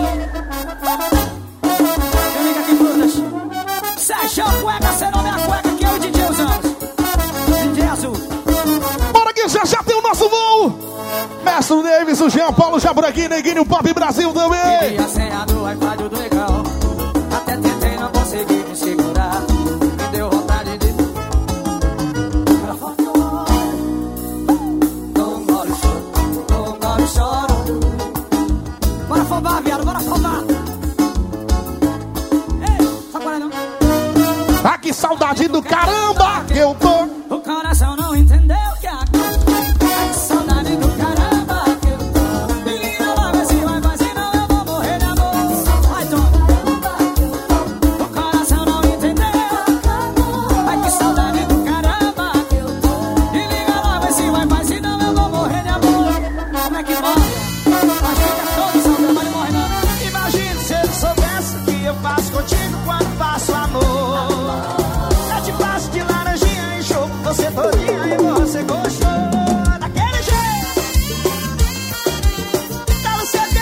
Eu ligo aqui, frutas. Você achou cueca, você não é a cueca que é o DJ usando. DJ Azul. Bora que já tem o nosso voo. Mestre Davis, o Jean Paulo já por aqui, Neguinho Pop Brasil também. Pedi a senha do iPad do legal. Até tentei, não consegui me segurar. Me deu vontade de... Não moro choro, não moro choro. Bora afobar, viado, bora afobar. Ei, só para não. Ah, que saudade do caramba que eu tô. O coração não entendeu que a... Ai, que saudade do caramba que eu tô. Me liga logo esse Wi-Fi, senão eu vou morrer de amor. Vai, Tom. O coração não entendeu. Ai, que saudade do caramba que eu tô. Me liga logo esse Wi-Fi, senão eu vou morrer de amor. Como é que morre? A gente é todo saudável, mas não morre não. Imagina se eu soubesse o que eu faço contigo quando faço amor. Eu te passo de laranjinha e choco você todinha e você gostou daquele jeito. Tá no CD.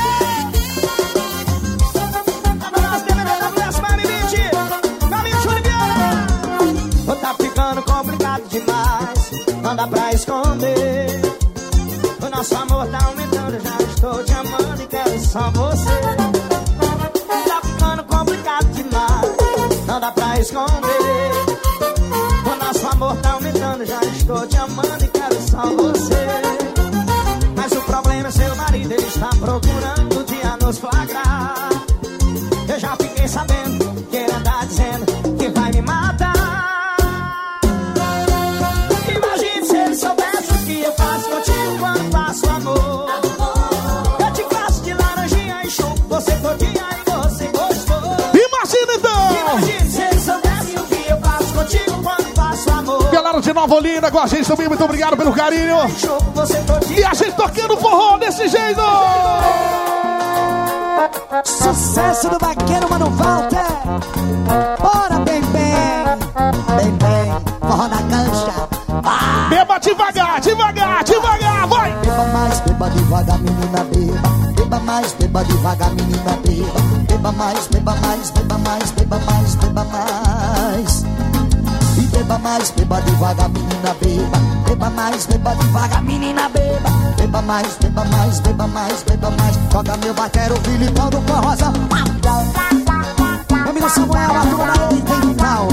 Nós devemos da mulher, vai me mentir. Caminho de Juliana. Tá ficando complicado demais, não dá pra esconder. O nosso amor tá aumentando, já estou te amando e quero só você. Tá ficando complicado demais, não dá pra esconder. O nosso amor tá aumentando, já estou te amando e quero só você. Mas o problema é seu marido, ele está procurando o dia nos flagrar. Eu já fiquei sabendo que ele anda dizendo que vai me matar. Imagine se ele soubesse o que eu faço contigo quando faço amor. Eu te faço de laranjinha e chupo você todinha e você gostou. Imagina então. Imagine se ele soubesse o que eu faço contigo quando faço amor. Galera de Nova Olinda com a gente também, muito obrigado pelo carinho. E a gente tocando forró desse jeito. Sucesso do vaqueiro, Mano Walter. Bora, bem, forró na cancha. Beba devagar, devagar, devagar, vai. Beba mais, beba devagar, menina, beba. Beba mais, beba devagar, menina, beba. Beba mais, beba mais, beba mais, beba mais, beba mais. E beba mais, beba devagar, menina, beba. Beba mais, beba devagar, menina, beba. Beba mais, beba mais, beba mais, beba mais. Joga meu baquero, Filipão do Corrosão. Meu amigo Samuel, a turma da lei tem pau.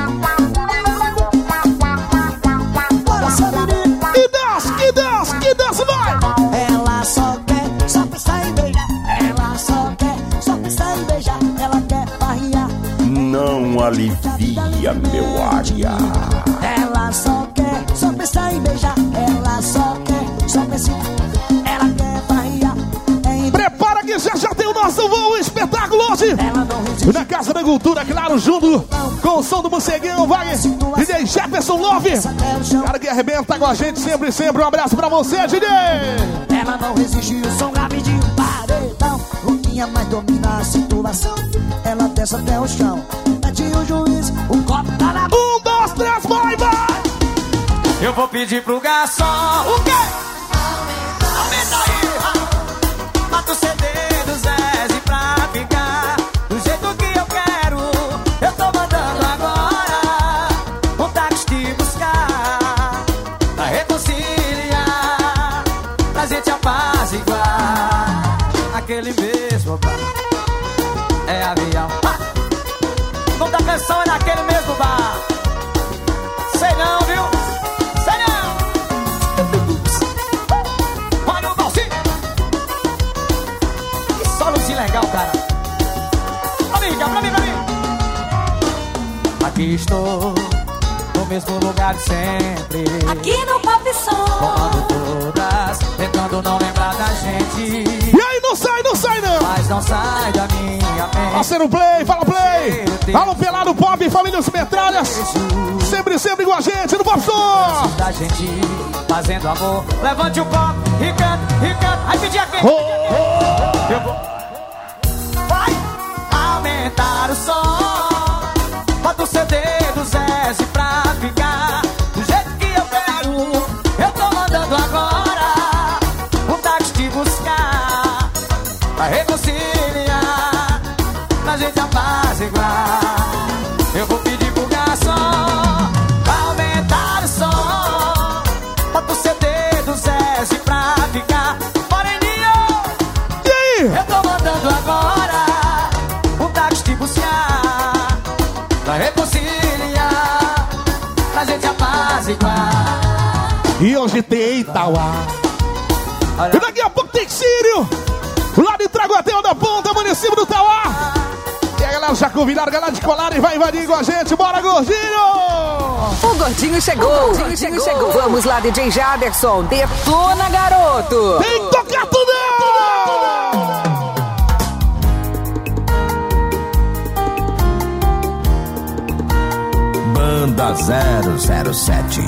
Bora, Samuel. Que dança, vai! Ela só quer, só pensar em beijar. Ela só quer, só pensar em beijar. Ela quer farriar. Não alivia, meu águia. Ela só quer, só pensar em beijar. Ela só quer, só pensar. Ela quer farriar. Prepara que já tem o nosso voo espetáculo hoje. Na Casa da Cultura, claro, junto com o som do Morceguinho, vai DJ Jefferson Love. Cara que arrebenta com a gente sempre, sempre. Um abraço pra você, DJ. Ela não resiste, o som rapidinho, paredão. Luquinha mais domina a situação. Ela desce até o chão. Mete o juiz, o copo tá na mão. 1, 2, 3, vai! Eu vou pedir pro garçom. O quê? Aumenta aí. Mata o CD do Zezé pra ficar do jeito que eu quero. Eu tô mandando agora um táxi te buscar pra reconciliar, pra gente apaziguar. Aquele mesmo bar é avião. Não dá pressão é naquele mesmo bar. Sei não, viu? Sei não. Olha o balzinho. Que solozinho legal, cara. Pra mim, pra mim, pra mim. Aqui estou, no mesmo lugar de sempre. Aqui no Pop Som. Tomando todas, tentando não lembrar da gente. E aí, não sai não! Mas não sai da minha mente. Parceiro Play, fala Play! Alô, Pelado Pop, Famílias Metralhas. Sempre, sempre com a gente no Pop Som. Da gente fazendo amor. Levante o copo e canta. Aí pedir aqui. Eu vou. Vai aumentar o som. Bota o CD do Zezé pra ficar do jeito que eu quero. Eu tô mandando agora um táxi te buscar pra reconciliar, pra gente apaziguar. Eu vou pedir pro garçom aumentar o som. Bota o CD do Zezé pra ficar. Moreninho, e aí? Eu tô mandando agora um táxi te buscar pra reconciliar, pra gente apaziguar. E hoje tem Itauá. E daqui a pouco tem Sírio, lá de Tragotel da Ponta, município do Itauá. E a galera já convidaram, a galera de colar e vai invadir com a gente. Bora, Gordinho! O Gordinho chegou, o Gordinho chegou. Vamos lá, DJ Jaderson, detona, garoto! Tem que tocar tudo! Banda 007.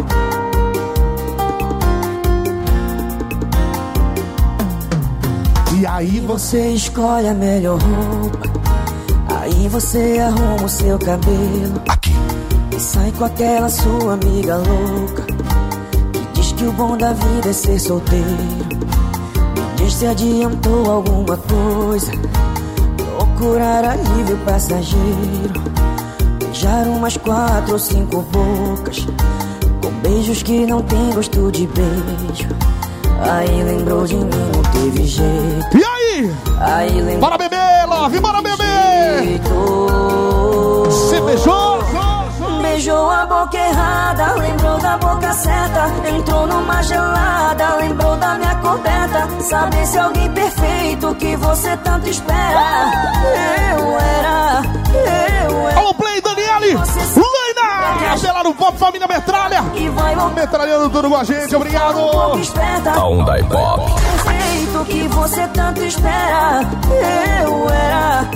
E aí você escolhe a melhor roupa, aí você arruma o seu cabelo. Aqui. E sai com aquela sua amiga louca que diz que o bom da vida é ser solteiro. Me diz se adiantou alguma coisa, procurar alívio passageiro, beijar umas 4 ou 5 bocas, com beijos que não tem gosto de beijo. Aí lembrou de mim, não teve jeito. E aí? Aí lembrou. Bora beber, Love, bora beber! Você beijou? Beijou a boca errada, lembrou da boca certa. Entrou numa gelada, lembrou da minha coberta. Sabe se alguém perfeito que você tanto espera. Eu era. Alô, Play, Daniele! Luina! Pela no Pop, Família Metralha! Metralhando tudo com a gente, obrigado! A onda e pop. Perfeito que você tanto espera. Eu era.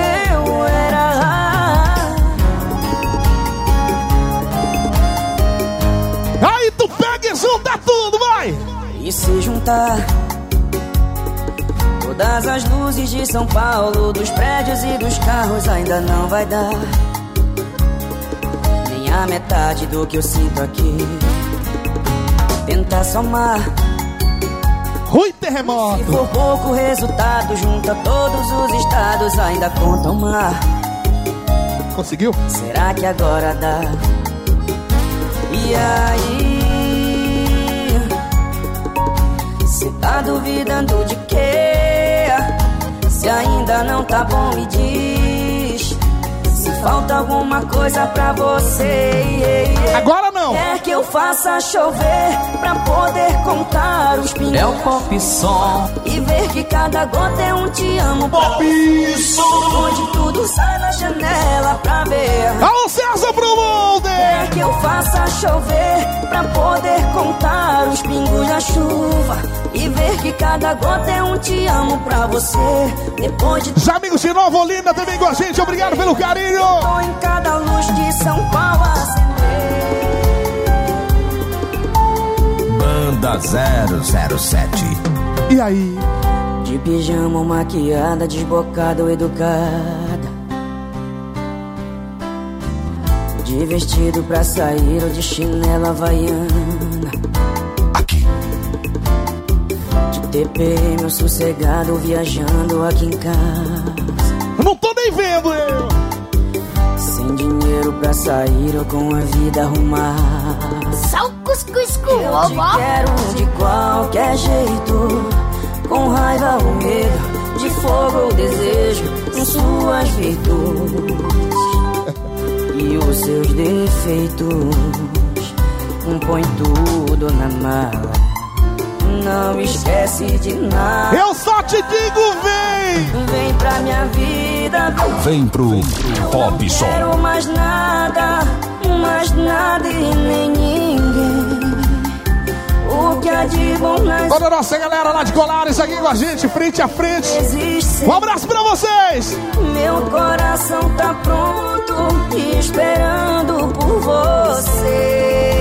Aí tu pega e junta tudo, vai! E se juntar todas as luzes de São Paulo, dos prédios e dos carros, ainda não vai dar nem a metade do que eu sinto aqui. Tentar somar Rui Terremoto. Se for pouco o resultado, junta todos os estados, ainda conta o mar. Conseguiu? Será que agora dá? E aí? Cê tá duvidando de quê? Se ainda não tá bom, me diz. Se falta alguma coisa pra você. Agora não! Quer que eu faça chover pra poder contar os pingos? É o Pop Som. E ver que cada gota é um te amo. Pop Som. Onde tudo sai na janela pra ver. Alô, César pro mundo! Quer que eu faça chover pra poder contar os pingos da chuva. E ver que cada gota é um te amo pra você. Depois de... Os amigos de Nova Olinda também com a gente, obrigado pelo carinho. Tô em cada luz de São Paulo acender. Banda 007. E aí? De pijama, maquiada, desbocada ou educada. De vestido pra sair ou de chinela havaiana. Aqui. De TPM sossegado viajando aqui em casa. Não tô nem vendo eu. Sem dinheiro pra sair ou com a vida arrumada. Só o cuscuz com Eu te ovó. quero de qualquer jeito, com raiva ou medo, de fogo ou desejo, com suas virtudes e os seus defeitos. Põe tudo na mala, não esquece de nada. Eu só te digo, vem! Vem pra minha vida, Vem pro Pop Som. Não quero mais nada e nem ninguém. O que há de bom nas... Toda a nossa galera lá de Colares aqui com a gente, frente a frente. Um abraço pra vocês! Meu coração tá pronto, esperando por você.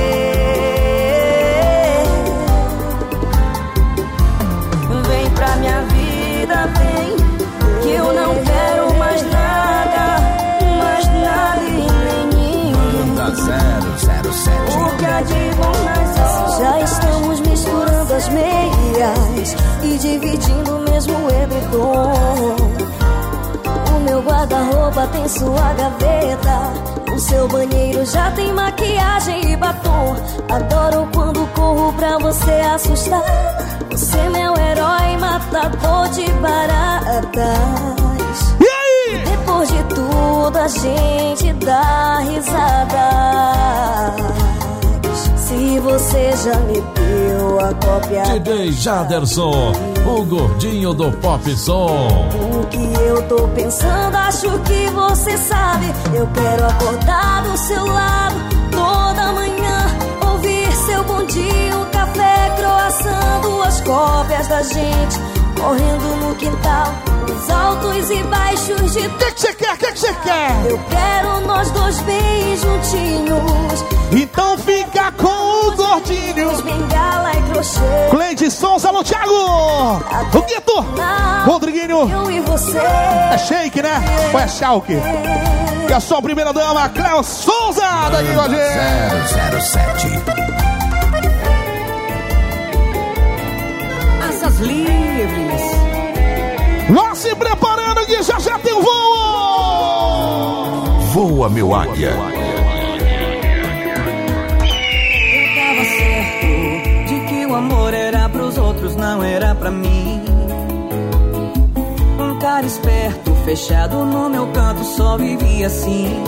Vem pra minha vida, vem, que eu não quero mais nada e nem ninguém. Banda 007. O que há de bom nas horas? Já estamos misturando as meias e dividindo o mesmo edredom. O meu guarda-roupa tem sua gaveta, o seu banheiro já tem maquiagem e batom. Adoro quando corro pra você assustar. Você é meu herói, matador de baratas. E aí? Depois de tudo a gente dá risadas. Se você já me deu a cópia, DJ Jaderson, o gordinho do Pop Som. o que eu tô pensando, acho que você sabe. Eu quero acordar do seu lado toda manhã, ouvir seu bom dia, um café, croissant, duas cópias da gente correndo no quintal, os altos e baixos de... O que você quer? O que você quer? Eu quero nós dois bem juntinhos. Então fica com o gordinho. Bengala e crochê. Cleide Souza, alô, Thiago. O Guito. Rodriguinho. Eu e você. É shake, né? Ou é chalque? E a sua primeira dama, Cléo Souza, daqui com a gente. 007. Asas livres. Nós se preparando que já tem um voo. Voa, meu águia. Eu tava certo de que o amor era pros outros, não era pra mim. Um cara esperto, fechado no meu canto, só vivia assim.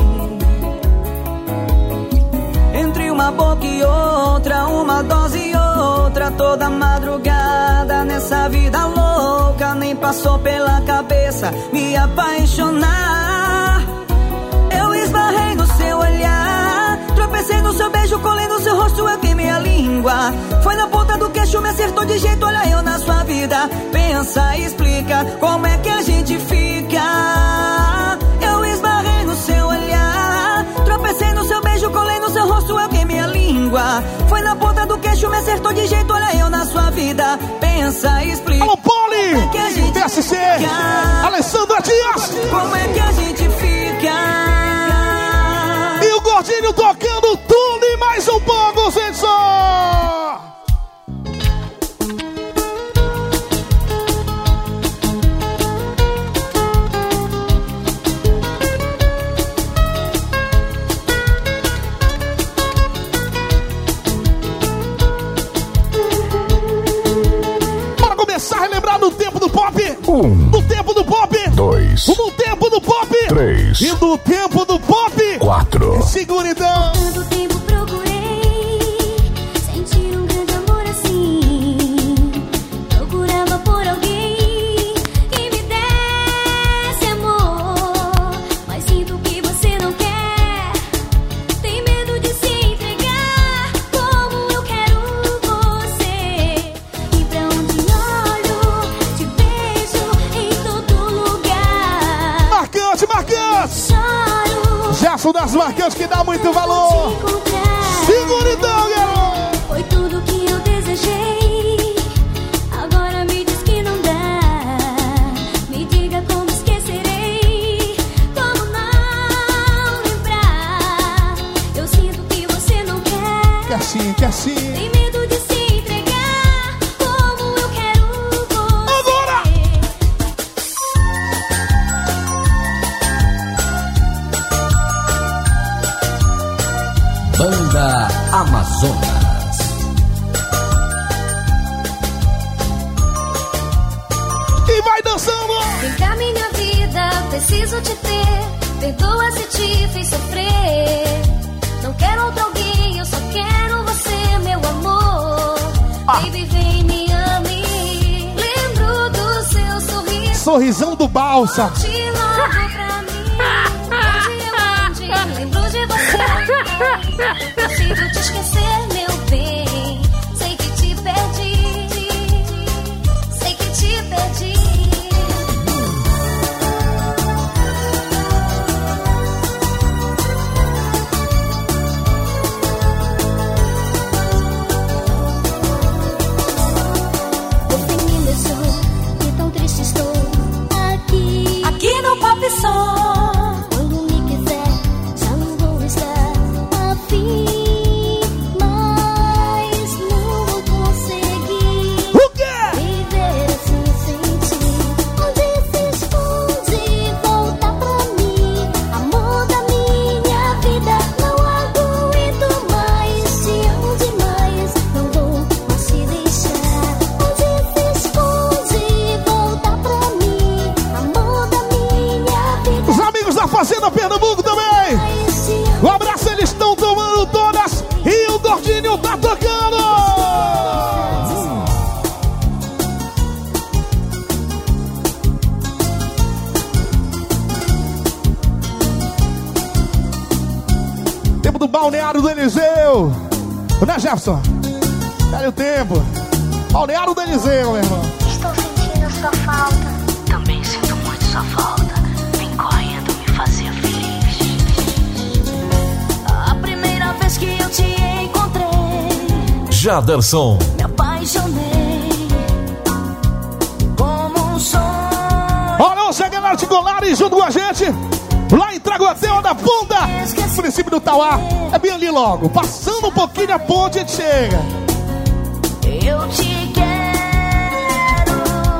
Entre uma boca e outra, uma dose e outra, toda madrugada nessa vida louca, nem passou pela cabeça me apaixonar. Eu esbarrei no seu olhar, tropecei no seu beijo, colei no seu rosto, eu queimei a língua. Foi na ponta do queixo, me acertou de jeito, olha eu na sua vida. Pensa, explica, como é que a gente fica? Eu esbarrei no seu olhar, tropecei no seu beijo, colei no seu rosto, eu queimei a língua. Foi na ponta do queixo, me acertou de jeito, olha eu na sua vida. Pensa, explica. Alô, Poli! Como é que a gente PSC! fica? Alessandra Dias! Como é que a gente fica? E o gordinho tocando tudo e mais um pouco, gente só! 3. E do tempo do pop. 4. Segura então. Tanto tempo procurei sentir um grande amor assim. Procurava por alguém que me desse amor, mas sinto que você não quer. Tem medo de se entregar como eu quero você. E pra onde olho, te vejo em todo lugar. Marcante, marcante. Choro. Gerson das marcantes que dá muito valor. Segura então, garoto. Foi tudo que eu desejei. Agora me diz que não dá. Me diga como esquecerei. Como não lembrar? Eu sinto que você não quer. Que assim, que assim. Tem medo de se entregar como eu quero você. Agora! Banda Amazonas. E vai dançando. Vem cá, minha vida, preciso te ter. Perdoa se te fiz sofrer. Não quero outro alguém, eu só quero você, meu amor. Baby, vem, me ame. Lembro do seu sorriso. Sorrisão do Balsa. Te logo pra mim. Onde eu ande, lembro de você. Não consigo te esquecer, meu bem. Sei que te perdi. Sei que te perdi. Você me deixou e tão triste estou aqui no Pop Som. Quando me quiser, já não vou estar afim, mas não vou conseguir viver assim sem ti. Onde se esconde, volta pra mim, amor da minha vida. Não aguento mais, te amo demais, não vou mais te deixar. Onde se esconde, volta pra mim, amor da minha vida. Os amigos da Fazenda Pernambuco também. Um abraço, eles estão tomando todas. E o Gordinho tá tocando. Tempo do balneário do Eliseu. Né, Jefferson? Olha o tempo. Balneário do Eliseu, meu irmão. Estou sentindo sua falta. Também sinto muito sua falta. Vem correndo me fazer feliz. A primeira vez que eu te encontrei, Jaderson. me apaixonei como um sonho. Olha, hoje a galera de Golares junto com a gente. Lá em Tragotel da Ponta, município do Tauá. É bem ali logo. Passando um pouquinho a ponte, a gente chega. Eu te quero.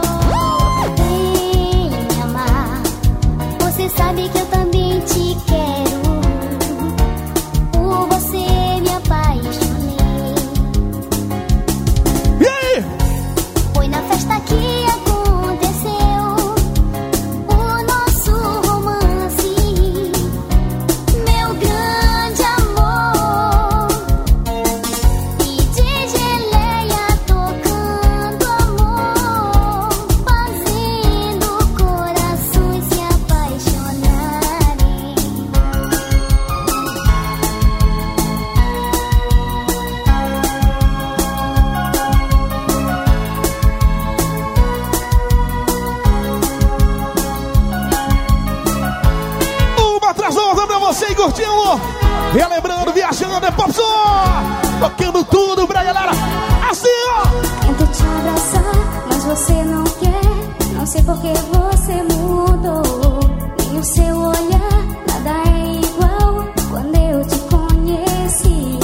Vem me amar. Você sabe que eu também te quero. Por você me apaixonei. E aí? Foi na festa que aconteceu o nosso romance, meu grande amor. E de geleia tocando amor, fazendo corações se apaixonarem. Uma atrás da outra pra você e curtindo. Relembrando, viajando, é Pop Som. Tocando tudo pra galera. Assim, ó. Tento te abraçar, mas você não quer. Não sei por que você mudou. Nem o seu olhar, nada é igual. Quando eu te conheci,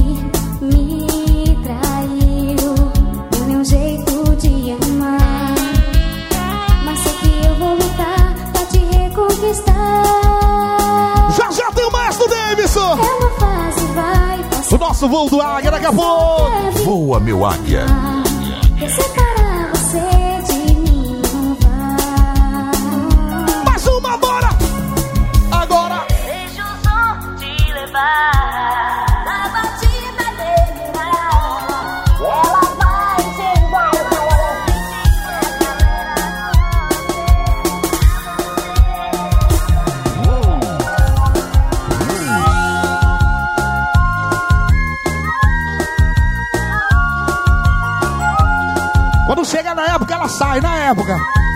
me traiu. Deu meu jeito de amar, mas sei que eu vou lutar pra te reconquistar. Já já tem o Maestro Davidson. É uma fase, vai passar. O nosso voo do Águia daqui a pouco. Voa, meu águia. Quer separar você de mim, não vai. Mais uma, bora. sai na época.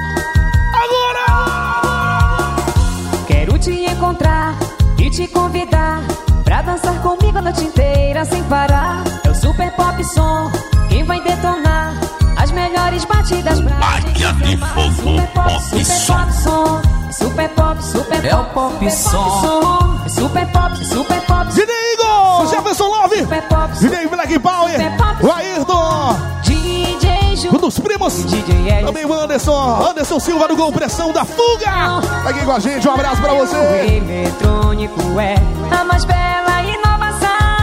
Agora! Quero te encontrar e te convidar pra dançar comigo a noite inteira sem parar. É o Super Pop Som, quem vai detonar as melhores batidas pra Máquina de fogo, Super Pop, Super Pop Som. Super Pop, Super Pop, é o Pop Som. Super Pop, Super Pop. DJ Igor, Jefferson Love, DJ Black Power, o Ayrton, DJ Ju, um dos primos, DJ também o Anderson Silva do Gol Pressão da Fuga. Tá aqui com a gente, um abraço pra você. O eletrônico é a mais bela inovação.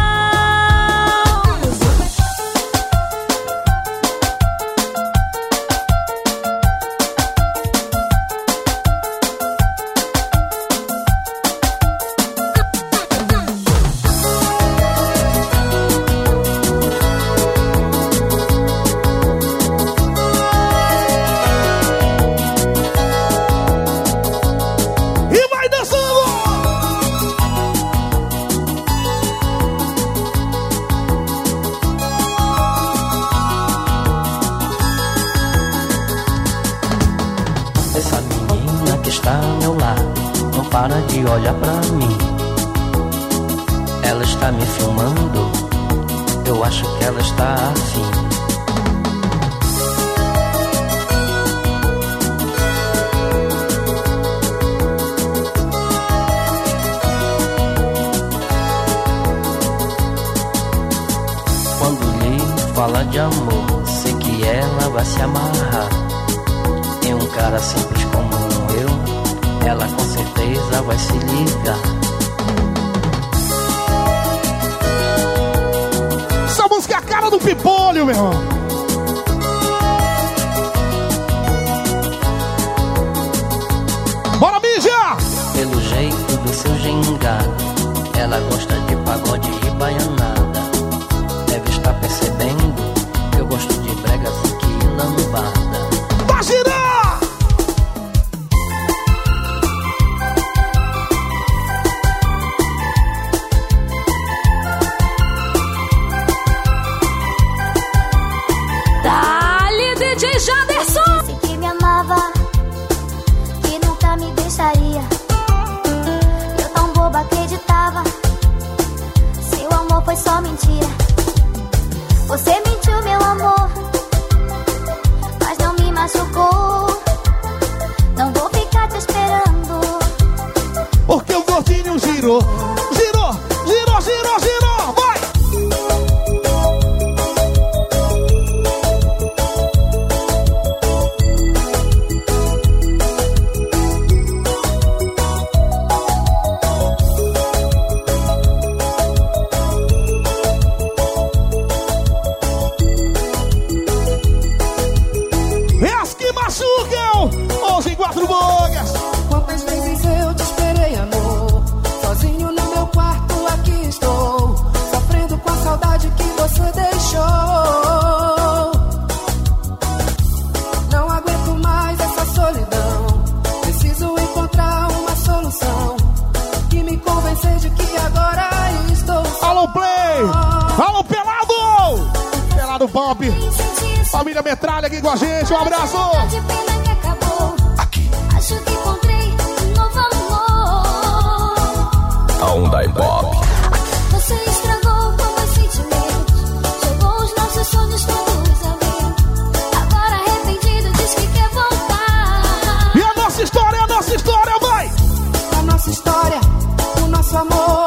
Para de olhar pra mim. Ela está me filmando. Eu acho que ela está afim. Quando lhe fala de amor, sei que ela vai se amarrar em um cara simples como eu. Ela com certeza vai se ligar. Essa música é a cara do Pipolho, meu irmão. Bora, mídia! Pelo jeito do seu gingado, ela gosta de pagode e baianada. Deve estar percebendo que eu gosto de bregas e lambada. Vai girar! Disse que me amava, que nunca me deixaria. Eu tão boba acreditava, seu amor foi só mentira. Você mentiu, meu amor, mas não me machucou. Não vou ficar te esperando, porque o gordinho girou, girou, girou, girou, girou, vai! Quantas vezes eu te esperei, amor, sozinho no meu quarto, aqui estou, sofrendo com a saudade que você deixou. Não aguento mais essa solidão, preciso encontrar uma solução que me convencer de que agora estou só. Alô, Play! Alô, Pelado! Pelado Pop! Família Metralha aqui com a gente, um abraço! acho que encontrei um novo amor. A onda é pop. Você estragou com meus sentimentos, jogou os nossos sonhos todos a vento. Agora arrependido diz que quer voltar. E a nossa história, vai! A nossa história, o nosso amor